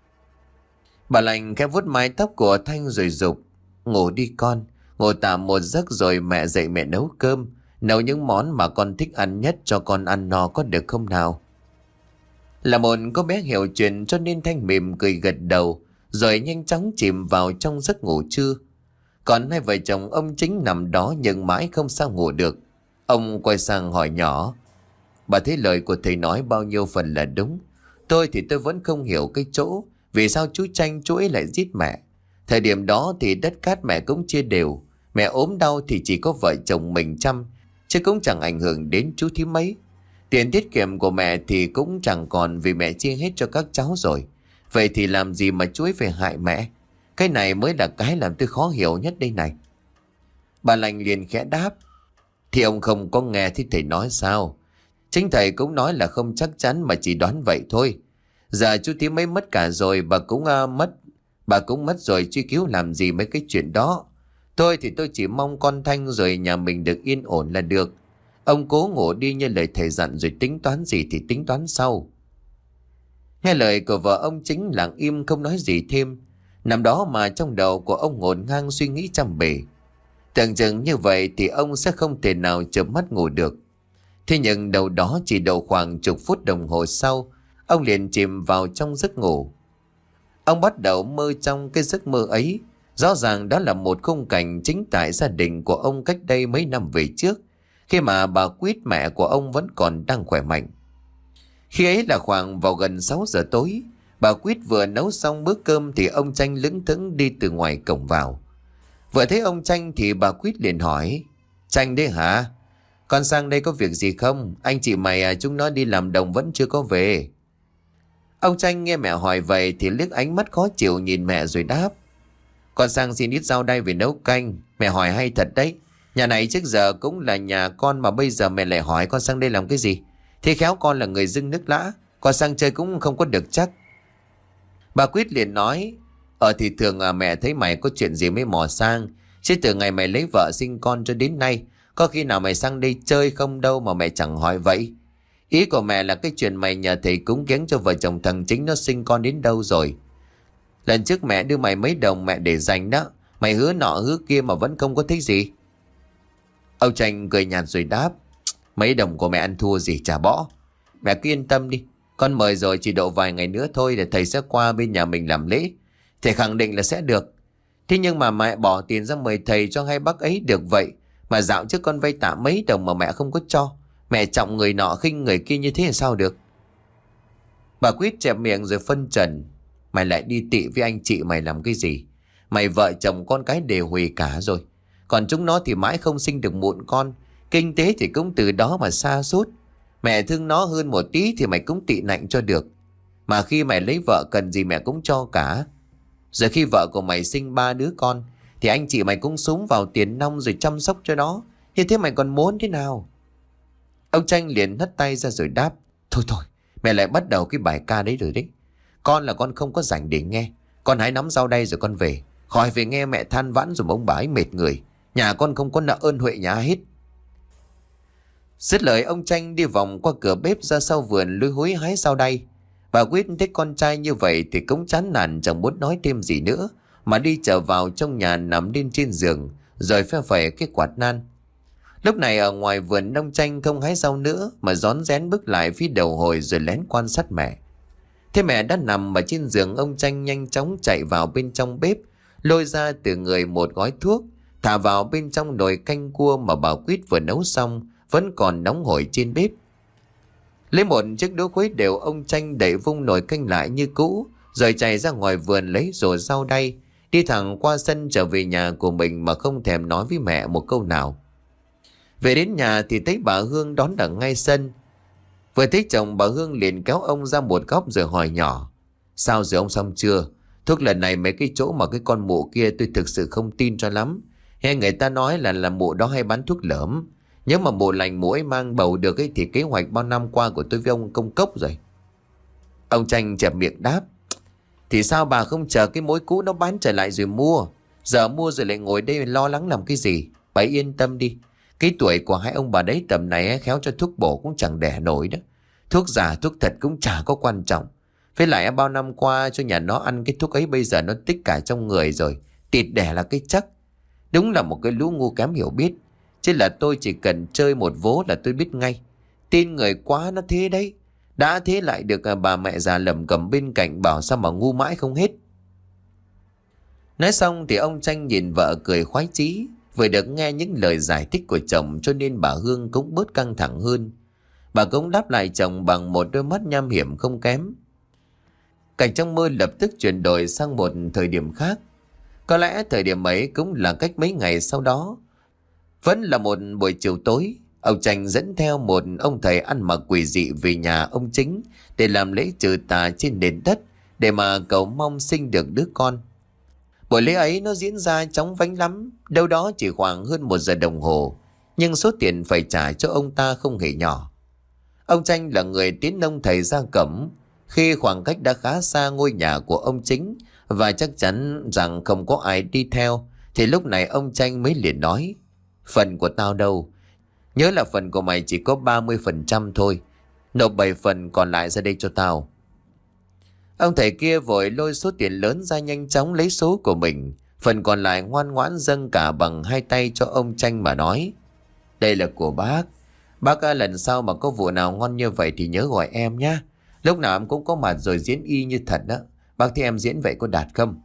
Bà lành khẽ vuốt mái tóc của Thanh rồi dục. Ngủ đi con, ngủ tạm một giấc rồi mẹ dậy mẹ nấu cơm, nấu những món mà con thích ăn nhất cho con ăn no có được không nào? Là một cô bé hiểu chuyện cho nên Thanh mỉm cười gật đầu, rồi nhanh chóng chìm vào trong giấc ngủ trưa. Còn hai vợ chồng ông Chính nằm đó nhưng mãi không sao ngủ được. Ông quay sang hỏi nhỏ. Bà thấy lời của thầy nói bao nhiêu phần là đúng. Tôi thì tôi vẫn không hiểu cái chỗ vì sao chú Chanh chú ấy lại giết mẹ. Thời điểm đó thì đất cát mẹ cũng chia đều. Mẹ ốm đau thì chỉ có vợ chồng mình chăm, chứ cũng chẳng ảnh hưởng đến chú thím mấy. Tiền tiết kiệm của mẹ thì cũng chẳng còn vì mẹ chia hết cho các cháu rồi. Vậy thì làm gì mà chú ấy phải hại mẹ? Cái này mới là cái làm tôi khó hiểu nhất đây này. Bà lành liền khẽ đáp. Thì ông không có nghe thì thầy nói sao? Chính thầy cũng nói là không chắc chắn mà chỉ đoán vậy thôi. Giờ chú thím mấy mất cả rồi, bà cũng uh, mất. Bà cũng mất rồi, truy cứu làm gì mấy cái chuyện đó. Thôi thì tôi chỉ mong con Thanh rồi nhà mình được yên ổn là được. Ông cố ngủ đi như lời thầy dặn, rồi tính toán gì thì tính toán sau. Nghe lời của vợ ông Chính lặng im không nói gì thêm. Nằm đó mà trong đầu của ông ngổn ngang suy nghĩ trăm bề. Tưởng chừng như vậy thì ông sẽ không thể nào chợp mắt ngủ được. Thế nhưng đầu đó chỉ độ khoảng chục phút đồng hồ sau, ông liền chìm vào trong giấc ngủ. Ông bắt đầu mơ trong cái giấc mơ ấy. Rõ ràng đó là một khung cảnh chính tại gia đình của ông cách đây mấy năm về trước, khi mà bà Quýt mẹ của ông vẫn còn đang khỏe mạnh. Khi ấy là khoảng vào gần sáu giờ tối, bà Quýt vừa nấu xong bữa cơm thì ông Chanh lững thững đi từ ngoài cổng vào. Vừa thấy ông Tranh thì bà Quýt liền hỏi: Tranh đấy hả? Con sang đây có việc gì không? Anh chị mày à, chúng nó đi làm đồng vẫn chưa có về. Ông Tranh nghe mẹ hỏi vậy thì liếc ánh mắt khó chịu nhìn mẹ rồi đáp: Con sang xin ít rau đay về nấu canh. Mẹ hỏi hay thật đấy. Nhà này trước giờ cũng là nhà con mà bây giờ mẹ lại hỏi con sang đây làm cái gì? Thế khéo con là người dưng nước lã, con sang chơi cũng không có được chắc. Bà Quýt liền nói: Ờ thì thường à, mẹ thấy mày có chuyện gì mới mò sang. Chứ từ ngày mày lấy vợ sinh con cho đến nay, có khi nào mày sang đây chơi không đâu mà mẹ chẳng hỏi vậy. Ý của mẹ là cái chuyện mày nhờ thầy cúng kiếng cho vợ chồng thằng Chính nó sinh con đến đâu rồi. Lần trước mẹ đưa mày mấy đồng mẹ để dành đó, mày hứa nọ hứa kia mà vẫn không có thấy gì. Ông Tranh cười nhạt rồi đáp: Mấy đồng của mẹ ăn thua gì chả bỏ. Mẹ cứ yên tâm đi, con mời rồi, chỉ độ vài ngày nữa thôi để thầy sẽ qua bên nhà mình làm lễ. Thầy khẳng định là sẽ được. Thế nhưng mà mẹ bỏ tiền ra mời thầy cho hai bác ấy được vậy, mà dạo trước con vay tạm mấy đồng mà mẹ không có cho. Mẹ trọng người nọ khinh người kia như thế là sao được? Bà Quýt chẹp miệng rồi phân trần: Mày lại đi tị với anh chị mày làm cái gì? Mày vợ chồng con cái đều hủy cả rồi. Còn chúng nó thì mãi không sinh được mụn con. Kinh tế thì cũng từ đó mà sa sút. Mẹ thương nó hơn một tí thì mày cũng tị nạnh cho được. Mà khi mày lấy vợ cần gì mẹ cũng cho cả. Giờ khi vợ của mày sinh ba đứa con thì anh chị mày cũng súng vào tiền nong rồi chăm sóc cho nó. Như thế mày còn muốn thế nào? Ông Tranh liền hất tay ra rồi đáp: Thôi thôi, mẹ lại bắt đầu cái bài ca đấy rồi đấy. Con là con không có rảnh để nghe. Con hãy nắm rau đây rồi con về. Khỏi về nghe mẹ than vãn rồi ông bà ấy mệt người. Nhà con không có nợ ơn huệ nhà hết. Dứt lời ông Tranh đi vòng qua cửa bếp ra sau vườn lúi húi hái rau đay. Bà Quýt thấy con trai như vậy thì cũng chán nản chẳng muốn nói thêm gì nữa, mà đi trở vào trong nhà nằm lên trên giường rồi phe phẩy cái quạt nan. Lúc này ở ngoài vườn ông Tranh không hái rau nữa mà rón rén bước lại phía đầu hồi rồi lén quan sát mẹ. Thế mẹ đã nằm ở trên giường, ông Tranh nhanh chóng chạy vào bên trong bếp, lôi ra từ người một gói thuốc, thả vào bên trong nồi canh cua mà bà Quýt vừa nấu xong vẫn còn nóng hổi trên bếp. Lấy một chiếc đũa khuấy đều, ông Tranh đậy vung nồi canh lại như cũ, rồi chạy ra ngoài vườn lấy rổ rau đay, đi thẳng qua sân trở về nhà của mình mà không thèm nói với mẹ một câu nào. Về đến nhà thì thấy bà Hương đón ở ngay sân. Vừa thấy chồng, bà Hương liền kéo ông ra một góc rồi hỏi nhỏ: Sao rồi ông xong chưa? Thuốc lần này mấy cái chỗ mà cái con mụ kia tôi thực sự không tin cho lắm. Nghe người ta nói là là mụ đó hay bán thuốc lởm. Nếu mà mụ lành mụ ấy mang bầu được ấy thì kế hoạch bao năm qua của tôi với ông công cốc rồi. Ông Tranh chẹp miệng đáp: Thì sao bà không chờ cái mối cũ nó bán trở lại rồi mua? Giờ mua rồi lại ngồi đây lo lắng làm cái gì? Bà yên tâm đi. Cái tuổi của hai ông bà đấy tầm này ấy, khéo cho thuốc bổ cũng chẳng đẻ nổi đó. Thuốc giả thuốc thật cũng chả có quan trọng. Với lại bao năm qua cho nhà nó ăn cái thuốc ấy bây giờ nó tích cả trong người rồi. Tịt đẻ là cái chắc. Đúng là một cái lũ ngu kém hiểu biết. Chứ là tôi chỉ cần chơi một vố là tôi biết ngay. Tin người quá nó thế đấy. Đã thế lại được bà mẹ già lẩm cẩm bên cạnh bảo sao mà ngu mãi không hết. Nói xong thì ông Tranh nhìn vợ cười khoái chí. Vừa được nghe những lời giải thích của chồng cho nên bà Hương cũng bớt căng thẳng hơn. Bà cũng đáp lại chồng bằng một đôi mắt nham hiểm không kém. Cảnh trong mơ lập tức chuyển đổi sang một thời điểm khác. Có lẽ thời điểm ấy cũng là cách mấy ngày sau đó. Vẫn là một buổi chiều tối, ông Tranh dẫn theo một ông thầy ăn mặc quỷ dị về nhà ông Chính để làm lễ trừ tà trên nền đất, để mà cầu mong sinh được đứa con. Buổi lễ ấy nó diễn ra chóng vánh lắm, đâu đó chỉ khoảng hơn một giờ đồng hồ, nhưng số tiền phải trả cho ông ta không hề nhỏ. Ông Tranh là người tiến ông thầy ra cổng khi khoảng cách đã khá xa ngôi nhà của ông Chính và chắc chắn rằng không có ai đi theo, thì lúc này ông Tranh mới liền nói: Phần của tao đâu? Nhớ là phần của mày chỉ có ba mươi phần trăm thôi. Nộp bảy phần còn lại ra đây cho tao. Ông thầy kia vội lôi số tiền lớn ra nhanh chóng lấy số của mình. Phần còn lại ngoan ngoãn dâng cả bằng hai tay cho ông Tranh mà nói: Đây là của bác. Bác à, lần sau mà có vụ nào ngon như vậy thì nhớ gọi em nhá. Lúc nào em cũng có mặt rồi diễn y như thật đó. Bác thấy em diễn vậy có đạt không?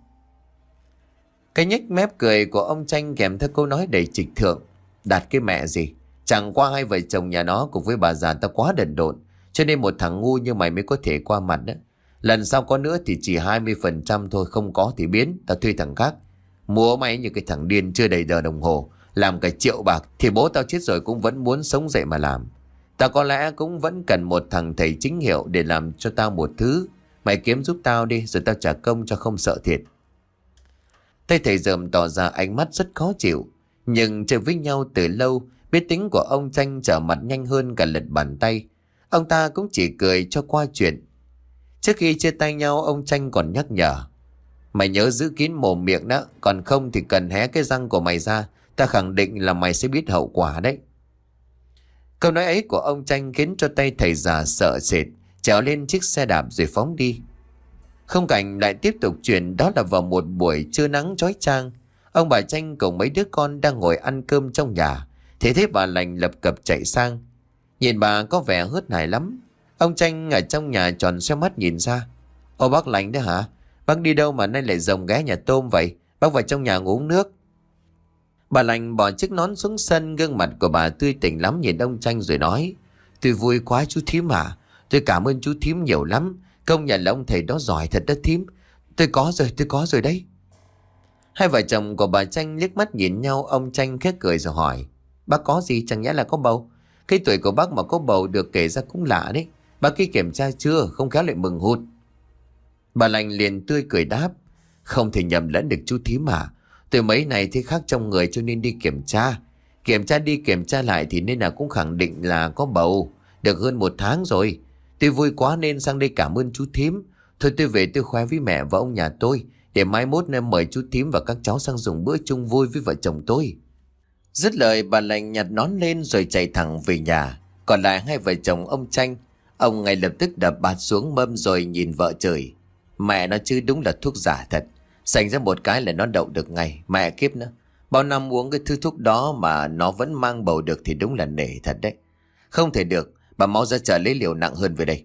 Cái nhếch mép cười của ông Tranh kèm theo câu nói đầy trịch thượng: Đạt cái mẹ gì? Chẳng qua hai vợ chồng nhà nó cùng với bà già ta quá đần độn, cho nên một thằng ngu như mày mới có thể qua mặt đó. Lần sau có nữa thì chỉ hai mươi phần trăm thôi, không có thì biến, ta thuê thằng khác. Múa may như cái thằng điên chưa đầy giờ đồng hồ, làm cả triệu bạc thì bố tao chết rồi cũng vẫn muốn sống dậy mà làm. Tao có lẽ cũng vẫn cần một thằng thầy chính hiệu để làm cho tao một thứ. Mày kiếm giúp tao đi rồi tao trả công cho không sợ thiệt. Tay thầy Dởm tỏ ra ánh mắt rất khó chịu. Nhưng chơi với nhau từ lâu, biết tính của ông Tranh trở mặt nhanh hơn cả lật bàn tay. Ông ta cũng chỉ cười cho qua chuyện. Trước khi chia tay nhau, ông Tranh còn nhắc nhở: mày nhớ giữ kín mồm miệng đó, còn không thì cần hé cái răng của mày ra, ta khẳng định là mày sẽ biết hậu quả đấy. Câu nói ấy của ông Tranh khiến cho tay thầy già sợ sệt, trèo lên chiếc xe đạp rồi phóng đi. Không cảnh lại tiếp tục chuyển, đó là vào một buổi trưa nắng chói chang. Ông bà Tranh cùng mấy đứa con đang ngồi ăn cơm trong nhà, thế thế bà Lành lập cập chạy sang. Nhìn bà có vẻ hớt hải lắm. Ông Tranh ở trong nhà tròn xoe mắt nhìn ra. Ô bác Lành đó hả? Bác đi đâu mà nay lại rồng ghé nhà Tôm vậy? Bác vào trong nhà ngủ uống nước. Bà Lành bỏ chiếc nón xuống sân, gương mặt của bà tươi tỉnh lắm nhìn ông Tranh rồi nói: tôi vui quá chú thím à. Tôi cảm ơn chú thím nhiều lắm. Công nhận là ông thầy đó giỏi thật đó thím. Tôi có rồi, tôi có rồi đấy. Hai vợ chồng của bà Tranh liếc mắt nhìn nhau. Ông Tranh khét cười rồi hỏi: bác có gì, chẳng nhẽ là có bầu? Cái tuổi của bác mà có bầu được kể ra cũng lạ đấy. Bác kia kiểm tra chưa, không khéo lại mừng hụt. Bà Lành liền tươi cười đáp: không thể nhầm lẫn được chú thím mà. Tôi mấy này thấy khác trong người cho nên đi kiểm tra. Kiểm tra đi kiểm tra lại thì nên là cũng khẳng định là có bầu. Được hơn một tháng rồi. Tôi vui quá nên sang đây cảm ơn chú thím. Thôi tôi về tôi khoe với mẹ và ông nhà tôi, để mai mốt nên mời chú thím và các cháu sang dùng bữa chung vui với vợ chồng tôi. Dứt lời bà Lành nhặt nón lên rồi chạy thẳng về nhà. Còn lại hai vợ chồng ông Tranh, ông ngay lập tức đập bát xuống mâm rồi nhìn vợ chửi: mẹ nó chứ, đúng là thuốc giả thật. Sành ra một cái là nó đậu được ngay. Mẹ kiếp nữa, bao năm uống cái thứ thuốc đó mà nó vẫn mang bầu được thì đúng là nể thật đấy. Không thể được, bà mau ra chợ lấy liều nặng hơn về đây.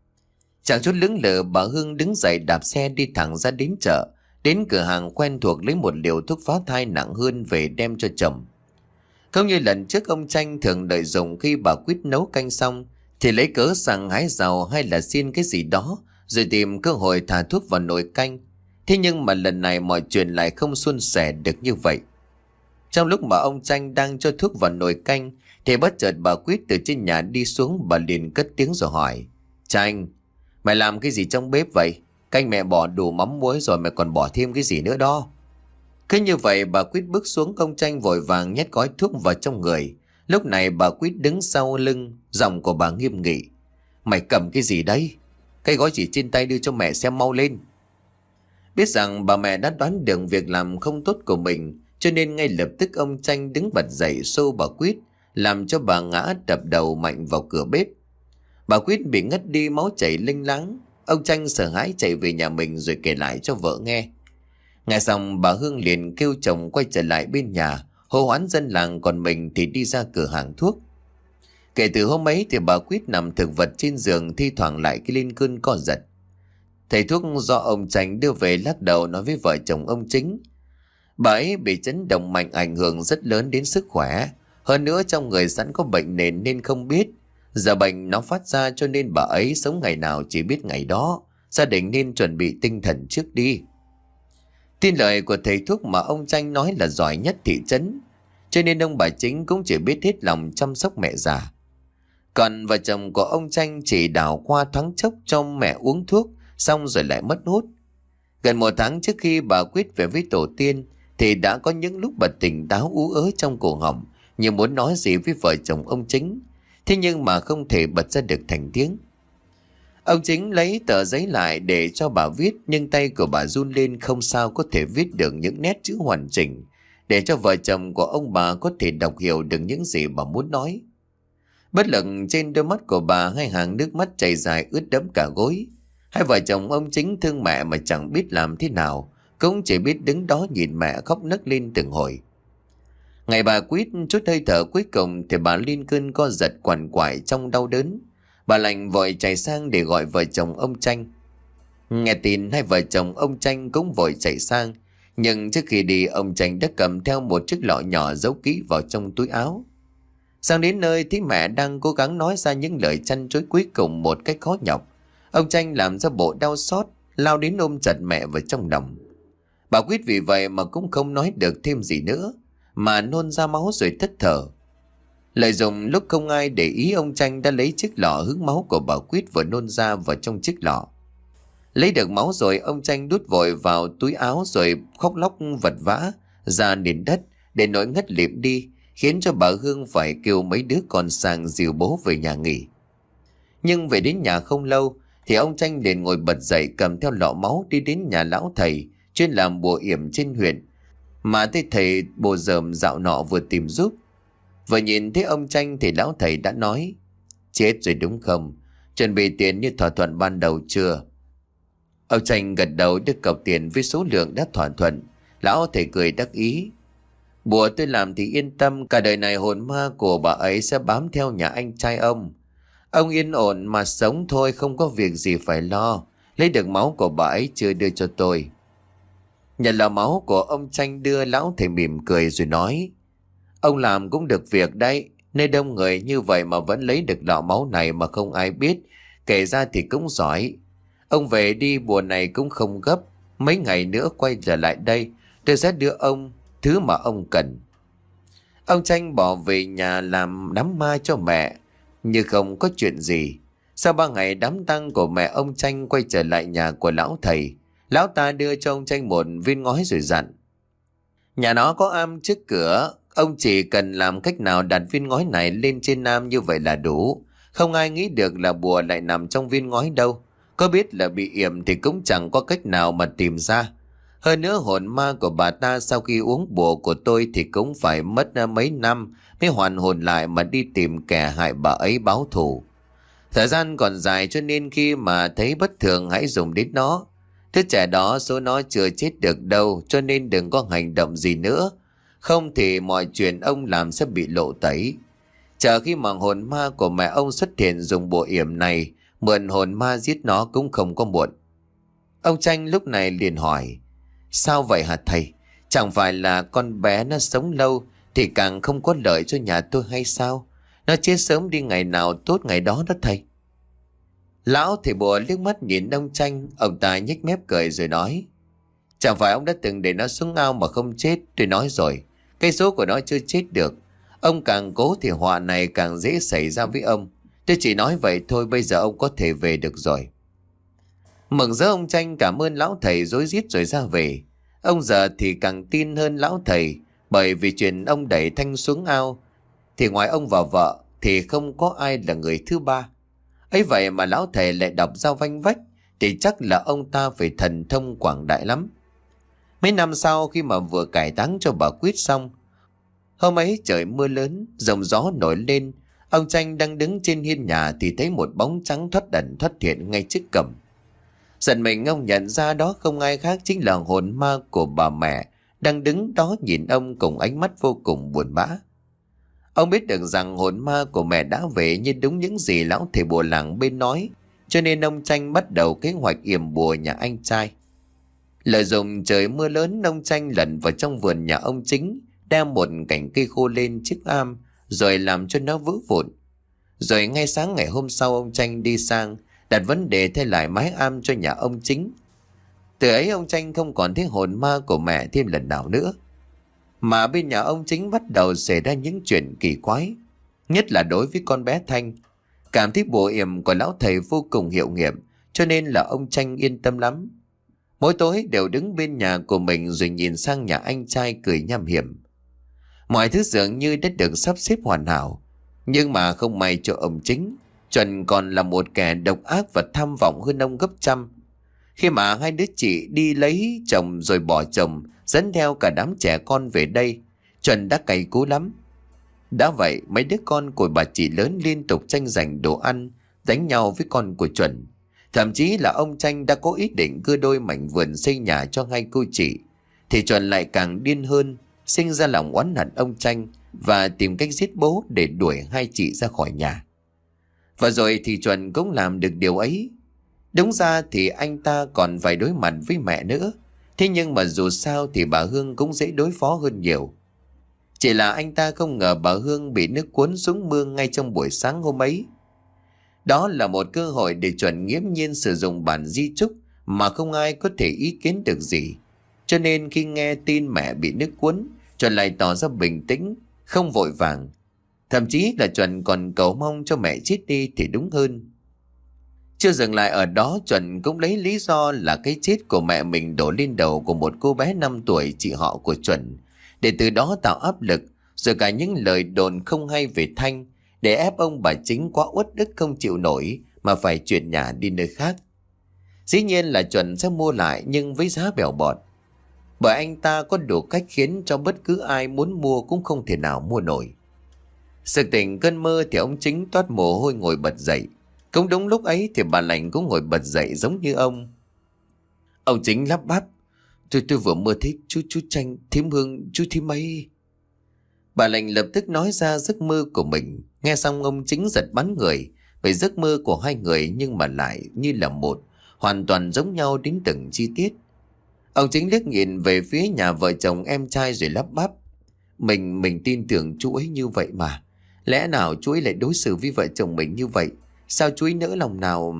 Chẳng chút lưỡng lự, bà Hương đứng dậy đạp xe đi thẳng ra đến chợ, đến cửa hàng quen thuộc lấy một liều thuốc phá thai nặng hơn về đem cho chồng. Không như lần trước, ông Tranh thường đợi dùng khi bà Quýt nấu canh xong thì lấy cớ sang hái rau hay là xiên cái gì đó rồi tìm cơ hội thả thuốc vào nồi canh. Thế nhưng mà lần này mọi chuyện lại không suôn sẻ được như vậy. Trong lúc mà ông Tranh đang cho thuốc vào nồi canh thì bất chợt bà Quýt từ trên nhà đi xuống. Bà liền cất tiếng rồi hỏi: Tranh, mày làm cái gì trong bếp vậy? Canh mẹ bỏ đủ mắm muối rồi, mày còn bỏ thêm cái gì nữa đó? Cứ như vậy bà Quýt bước xuống, ông Tranh vội vàng nhét gói thuốc vào trong người. Lúc này bà Quýt đứng sau lưng, giọng của bà nghiêm nghị: mày cầm cái gì đấy? Cái gói chỉ trên tay đưa cho mẹ xem mau lên. Biết rằng bà mẹ đã đoán được việc làm không tốt của mình, cho nên ngay lập tức ông Tranh đứng bật dậy xô bà Quýt, làm cho bà ngã đập đầu mạnh vào cửa bếp. Bà Quýt bị ngất đi, máu chảy lênh láng. Ông Tranh sợ hãi chạy về nhà mình rồi kể lại cho vợ nghe. Nghe xong bà Hương liền kêu chồng quay trở lại bên nhà, hô hoán dân làng, còn mình thì đi ra cửa hàng thuốc. Kể từ hôm ấy thì bà Quýt nằm thực vật trên giường, thi thoảng lại cái lên cơn co giật. Thầy thuốc do ông Tranh đưa về lắc đầu nói với vợ chồng ông Chính: bà ấy bị chấn động mạnh ảnh hưởng rất lớn đến sức khỏe. Hơn nữa trong người sẵn có bệnh nền nên không biết. Giờ bệnh nó phát ra cho nên bà ấy sống ngày nào chỉ biết ngày đó. Gia đình nên chuẩn bị tinh thần trước đi. Tin lời của thầy thuốc mà ông Tranh nói là giỏi nhất thị trấn, cho nên ông bà Chính cũng chỉ biết hết lòng chăm sóc mẹ già. Còn vợ chồng của ông Tranh chỉ đảo qua thoáng chốc cho mẹ uống thuốc, xong rồi lại mất hút. Gần một tháng trước khi bà Quýt về với tổ tiên thì đã có những lúc bà tỉnh táo ú ớ trong cổ họng, như muốn nói gì với vợ chồng ông Chính, thế nhưng mà không thể bật ra được thành tiếng. Ông Chính lấy tờ giấy lại để cho bà viết, nhưng tay của bà run lên không sao có thể viết được những nét chữ hoàn chỉnh để cho vợ chồng của ông bà có thể đọc hiểu được những gì bà muốn nói. Bất lực, trên đôi mắt của bà hai hàng nước mắt chảy dài ướt đẫm cả gối. Hai vợ chồng ông Chính thương mẹ mà chẳng biết làm thế nào, cũng chỉ biết đứng đó nhìn mẹ khóc nấc lên từng hồi. Ngày bà Quýt chút hơi thở cuối cùng thì bà lên cơn co giật quằn quại trong đau đớn. Bà Lành vội chạy sang để gọi vợ chồng ông Tranh. Nghe tin, hai vợ chồng ông Tranh cũng vội chạy sang, nhưng trước khi đi ông Tranh đã cầm theo một chiếc lọ nhỏ giấu kỹ vào trong túi áo. Sang đến nơi thấy mẹ đang cố gắng nói ra những lời trăn trối cuối cùng một cách khó nhọc, ông Tranh làm ra bộ đau xót, lao đến ôm chặt mẹ vào trong lòng. Bà Quyết vì vậy mà cũng không nói được thêm gì nữa, mà nôn ra máu rồi thất thở. Lợi dụng lúc không ai để ý, ông Tranh đã lấy chiếc lọ hứng máu của bà Quyết vừa nôn ra vào trong chiếc lọ. Lấy được máu rồi, ông Tranh đút vội vào túi áo rồi khóc lóc vật vã ra nền đất để nỗi ngất lịm đi, khiến cho bà Hương phải kêu mấy đứa con sang dìu bố về nhà nghỉ. Nhưng về đến nhà không lâu thì ông Tranh liền ngồi bật dậy, cầm theo lọ máu đi đến nhà lão thầy chuyên làm bùa yểm trên huyện mà thấy thầy bùa dởm dạo nọ vừa tìm giúp. Vừa nhìn thấy ông Tranh thì lão thầy đã nói: "Chết rồi đúng không? Chuẩn bị tiền như thỏa thuận ban đầu chưa?" Ông Tranh gật đầu đưa cọc tiền với số lượng đã thỏa thuận. Lão thầy cười đắc ý: "Bùa tôi làm thì yên tâm, cả đời này hồn ma của bà ấy sẽ bám theo nhà anh trai ông. Ông yên ổn mà sống thôi, không có việc gì phải lo. Lấy được máu của bà ấy chưa đưa cho tôi?" Nhận là máu của ông Tranh đưa, lão thầy mỉm cười rồi nói: "Ông làm cũng được việc đấy. Nơi đông người như vậy mà vẫn lấy được lọ máu này mà không ai biết, kể ra thì cũng giỏi. Ông về đi, bùa này cũng không gấp. Mấy ngày nữa quay trở lại đây, tôi sẽ đưa ông thứ mà ông cần." Ông Tranh bỏ về nhà làm đám ma cho mẹ như không có chuyện gì. Sau ba ngày đám tang của mẹ, ông Tranh quay trở lại nhà của lão thầy. Lão ta đưa cho ông Tranh một viên ngói rồi dặn: "Nhà nó có am trước cửa, ông chỉ cần làm cách nào đặt viên ngói này lên trên am như vậy là đủ. Không ai nghĩ được là bùa lại nằm trong viên ngói đâu. Có biết là bị yểm thì cũng chẳng có cách nào mà tìm ra. Hơn nữa hồn ma của bà ta sau khi uống bùa của tôi thì cũng phải mất mấy năm mới hoàn hồn lại mà đi tìm kẻ hại bà ấy báo thù. Thời gian còn dài, cho nên khi mà thấy bất thường hãy dùng đến nó. Đứa trẻ đó số nó chưa chết được đâu, cho nên đừng có hành động gì nữa. Không thì mọi chuyện ông làm sẽ bị lộ tẩy. Chờ khi mà hồn ma của mẹ ông xuất hiện, dùng bùa yểm này mượn hồn ma giết nó cũng không có muộn." Ông Tranh lúc này liền hỏi: "Sao vậy hả thầy? Chẳng phải là con bé nó sống lâu thì càng không có lợi cho nhà tôi hay sao? Nó chết sớm đi ngày nào tốt ngày đó đó thầy." Lão thầy bùa liếc mắt nhìn ông Tranh, ông ta nhếch mép cười rồi nói: "Chẳng phải ông đã từng để nó xuống ao mà không chết. Tôi nói rồi, cái số của nó chưa chết được. Ông càng cố thì họa này càng dễ xảy ra với ông. Tôi chỉ nói vậy thôi, bây giờ ông có thể về được rồi." Mừng rỡ, ông Tranh cảm ơn lão thầy rối rít rồi ra về. Ông giờ thì càng tin hơn lão thầy, bởi vì chuyện ông đẩy Thanh xuống ao thì ngoài ông và vợ thì không có ai là người thứ ba. Ấy vậy mà lão thầy lại đọc ra vanh vách thì chắc là ông ta phải thần thông quảng đại lắm. Mấy năm sau, khi mà vừa cải táng cho bà Quyết xong, hôm ấy trời mưa lớn, dòng gió nổi lên. Ông Tranh đang đứng trên hiên nhà thì thấy một bóng trắng thoát ẩn thoát hiện ngay trước cổng. Giận mình, ông nhận ra đó không ai khác chính là hồn ma của bà mẹ đang đứng đó nhìn ông cùng ánh mắt vô cùng buồn bã. Ông biết được rằng hồn ma của mẹ đã về như đúng những gì lão thầy bùa làng bên nói, cho nên ông Tranh bắt đầu kế hoạch yểm bùa nhà anh trai. Lợi dụng trời mưa lớn, ông Tranh lẩn vào trong vườn nhà ông Chính, đem một cành cây khô lên chiếc am rồi làm cho nó vỡ vụn. Rồi ngay sáng ngày hôm sau, ông Tranh đi sang đặt vấn đề thay lại mái am cho nhà ông Chính. Từ ấy ông Tranh không còn thấy hồn ma của mẹ thêm lần nào nữa. Mà bên nhà ông Chính bắt đầu xảy ra những chuyện kỳ quái, nhất là đối với con bé Thanh. Cảm thấy bùa yểm của lão thầy vô cùng hiệu nghiệm, cho nên là ông Tranh yên tâm lắm. Mỗi tối đều đứng bên nhà của mình rồi nhìn sang nhà anh trai cười nham hiểm. Mọi thứ dường như đã được sắp xếp hoàn hảo. Nhưng mà không may cho ông Chính, Chuẩn còn là một kẻ độc ác và tham vọng hơn ông gấp trăm. Khi mà hai đứa chị đi lấy chồng rồi bỏ chồng, dẫn theo cả đám trẻ con về đây, Chuẩn đã cay cú lắm. Đã vậy, mấy đứa con của bà chị lớn liên tục tranh giành đồ ăn, đánh nhau với con của Chuẩn. Thậm chí là ông Tranh đã có ý định cưa đôi mảnh vườn xây nhà cho hai cô chị, thì Chuẩn lại càng điên hơn, sinh ra lòng oán hận ông Tranh và tìm cách giết bố để đuổi hai chị ra khỏi nhà. Và rồi thì Chuẩn cũng làm được điều ấy. Đúng ra thì anh ta còn phải đối mặt với mẹ nữa, thế nhưng mà dù sao thì bà Hương cũng dễ đối phó hơn nhiều. Chỉ là anh ta không ngờ bà Hương bị nước cuốn xuống mương ngay trong buổi sáng hôm ấy. Đó là một cơ hội để Chuẩn nghiễm nhiên sử dụng bản di chúc mà không ai có thể ý kiến được gì. cho nên khi nghe tin mẹ bị nước cuốn, Chuẩn lại tỏ ra bình tĩnh, không vội vàng. Thậm chí là Chuẩn còn cầu mong cho mẹ chết đi thì đúng hơn. Chưa dừng lại ở đó, Chuẩn cũng lấy lý do là cái chết của mẹ mình đổ lên đầu của một cô bé năm tuổi, chị họ của Chuẩn, để từ đó tạo áp lực, rồi cả những lời đồn không hay về Thanh, để ép ông bà Chính quá uất ức không chịu nổi mà phải chuyển nhà đi nơi khác. Dĩ nhiên là Chuẩn sẽ mua lại, nhưng với giá bèo bọt, bởi anh ta có đủ cách khiến cho bất cứ ai muốn mua cũng không thể nào mua nổi. Sực tỉnh cơn mơ thì ông Chính toát mồ hôi ngồi bật dậy. Cũng đúng lúc ấy thì bà Lành cũng ngồi bật dậy giống như ông. Ông Chính lắp bắp: Tôi tôi vừa mơ thấy chú chú Tranh, thím Hương, chú thím ấy. Bà Lành lập tức nói ra giấc mơ của mình. Nghe xong ông Chính giật bắn người, bởi giấc mơ của hai người nhưng mà lại như là một, hoàn toàn giống nhau đến từng chi tiết. Ông Chính liếc nhìn về phía nhà vợ chồng em trai rồi lắp bắp: Mình, mình tin tưởng chú ấy như vậy mà. Lẽ nào chú ấy lại đối xử với vợ chồng mình như vậy? Sao chú ấy nỡ lòng nào?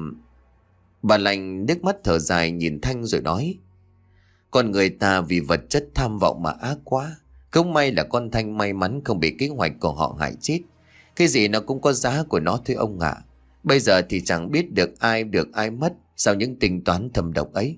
Bà Lành nước mắt thở dài nhìn Thanh rồi nói: Con người ta vì vật chất tham vọng mà ác quá. Không may là con Thanh may mắn không bị kế hoạch của họ hại chết. Cái gì nó cũng có giá của nó thôi ông ạ. Bây giờ thì chẳng biết được ai được ai mất sau những tính toán thầm độc ấy.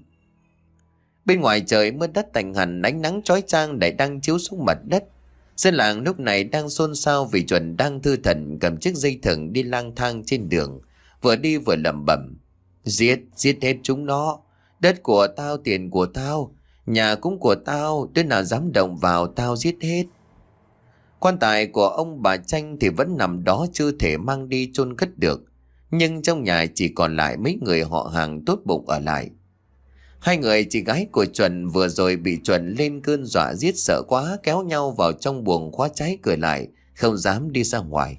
Bên ngoài trời mưa đất tạnh hẳn, ánh nắng chói chang lại đang chiếu xuống mặt đất. Dân làng lúc này đang xôn xao vì Chuẩn đang thư thần cầm chiếc dây thừng đi lang thang trên đường, vừa đi vừa lẩm bẩm: Giết, giết hết chúng nó. Đất của tao, tiền của tao, nhà cũng của tao, đứa nào dám động vào tao giết hết. Quan tài của ông bà Tranh thì vẫn nằm đó chưa thể mang đi chôn cất được, nhưng trong nhà chỉ còn lại mấy người họ hàng tốt bụng ở lại. Hai người chị gái của Chuẩn vừa rồi bị Chuẩn lên cơn dọa giết sợ quá, kéo nhau vào trong buồng khóa trái cửa lại, không dám đi ra ngoài.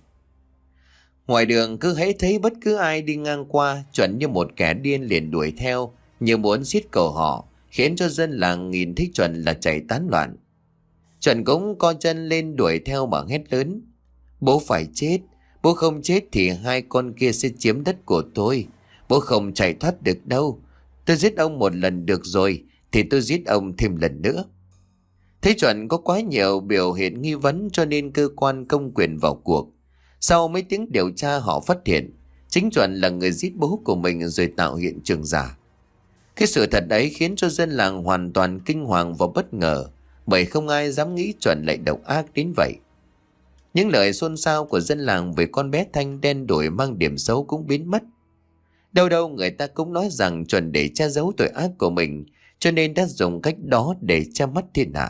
Ngoài đường cứ hễ thấy bất cứ ai đi ngang qua, Chuẩn như một kẻ điên liền đuổi theo, như muốn giết cầu họ, khiến cho dân làng nhìn thấy Chuẩn là chạy tán loạn. Chuẩn cũng co chân lên đuổi theo mà hét lớn: Bố phải chết, bố không chết thì hai con kia sẽ chiếm đất của tôi. Bố không chạy thoát được đâu. Tôi giết ông một lần được rồi, thì tôi giết ông thêm lần nữa. Thấy Chuẩn có quá nhiều biểu hiện nghi vấn cho nên cơ quan công quyền vào cuộc. Sau mấy tiếng điều tra họ phát hiện chính Chuẩn là người giết bố của mình rồi tạo hiện trường giả. Cái sự thật ấy khiến cho dân làng hoàn toàn kinh hoàng và bất ngờ, bởi không ai dám nghĩ Chuẩn lại độc ác đến vậy. Những lời xôn xao của dân làng về con bé Thanh đen đủi mang điểm xấu cũng biến mất. Đâu đâu người ta cũng nói rằng Chuẩn để che giấu tội ác của mình, cho nên đã dùng cách đó để che mắt thiên hạ.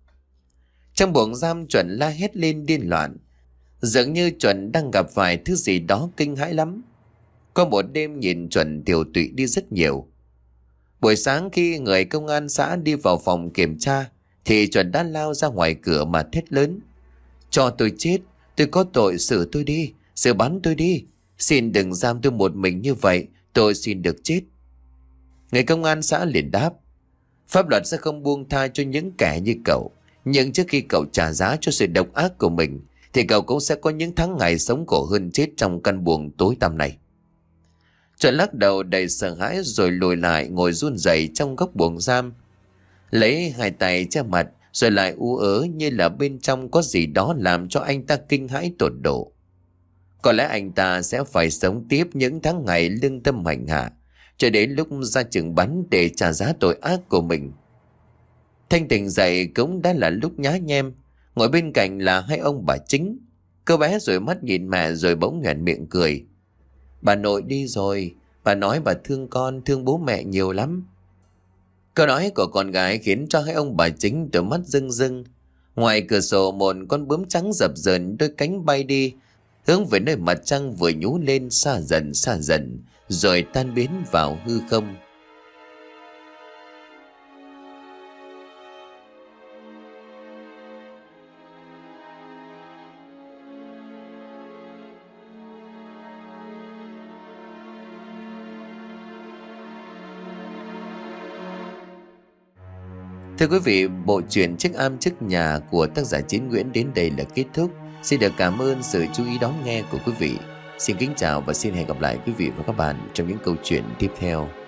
Trong buồng giam, Chuẩn la hét lên điên loạn, dường như Chuẩn đang gặp phải thứ gì đó kinh hãi lắm. Có một đêm nhìn Chuẩn tiều tụy đi rất nhiều. Buổi sáng khi người công an xã đi vào phòng kiểm tra thì Chuẩn đã lao ra ngoài cửa mà thét lớn: Cho tôi chết, tôi có tội, xử tôi đi, xử bắn tôi đi. Xin đừng giam tôi một mình như vậy, tôi xin được chết. Người công an xã liền đáp: Pháp luật sẽ không buông tha cho những kẻ như cậu, nhưng trước khi cậu trả giá cho sự độc ác của mình thì cậu cũng sẽ có những tháng ngày sống khổ hơn chết trong căn buồng tối tăm này. Chuẩn lắc đầu đầy sợ hãi rồi lùi lại ngồi run rẩy trong góc buồng giam, lấy hai tay che mặt rồi lại ú ớ như là bên trong có gì đó làm cho anh ta kinh hãi tột độ. Có lẽ anh ta sẽ phải sống tiếp những tháng ngày lương tâm hành hạ cho đến lúc ra trường bắn để trả giá tội ác của mình. Thanh tỉnh dậy cũng đã là lúc nhá nhem. Ngồi bên cạnh là hai ông bà Chính. Cô bé rồi mắt nhìn mẹ rồi bỗng nhoẻn miệng cười: Bà nội đi rồi, bà nói bà thương con, thương bố mẹ nhiều lắm. Câu nói của con gái khiến cho hai ông bà Chính đôi mắt rưng rưng. Ngoài cửa sổ một con bướm trắng dập dờn đôi cánh bay đi, hướng về nơi mặt trăng vừa nhú lên, xa dần xa dần rồi tan biến vào hư không. Thưa quý vị, bộ truyện Chiếc am trước nhà của tác giả Chiến Nguyễn đến đây là kết thúc. Xin được cảm ơn sự chú ý đón nghe của quý vị. Xin kính chào và xin hẹn gặp lại quý vị và các bạn trong những câu chuyện tiếp theo.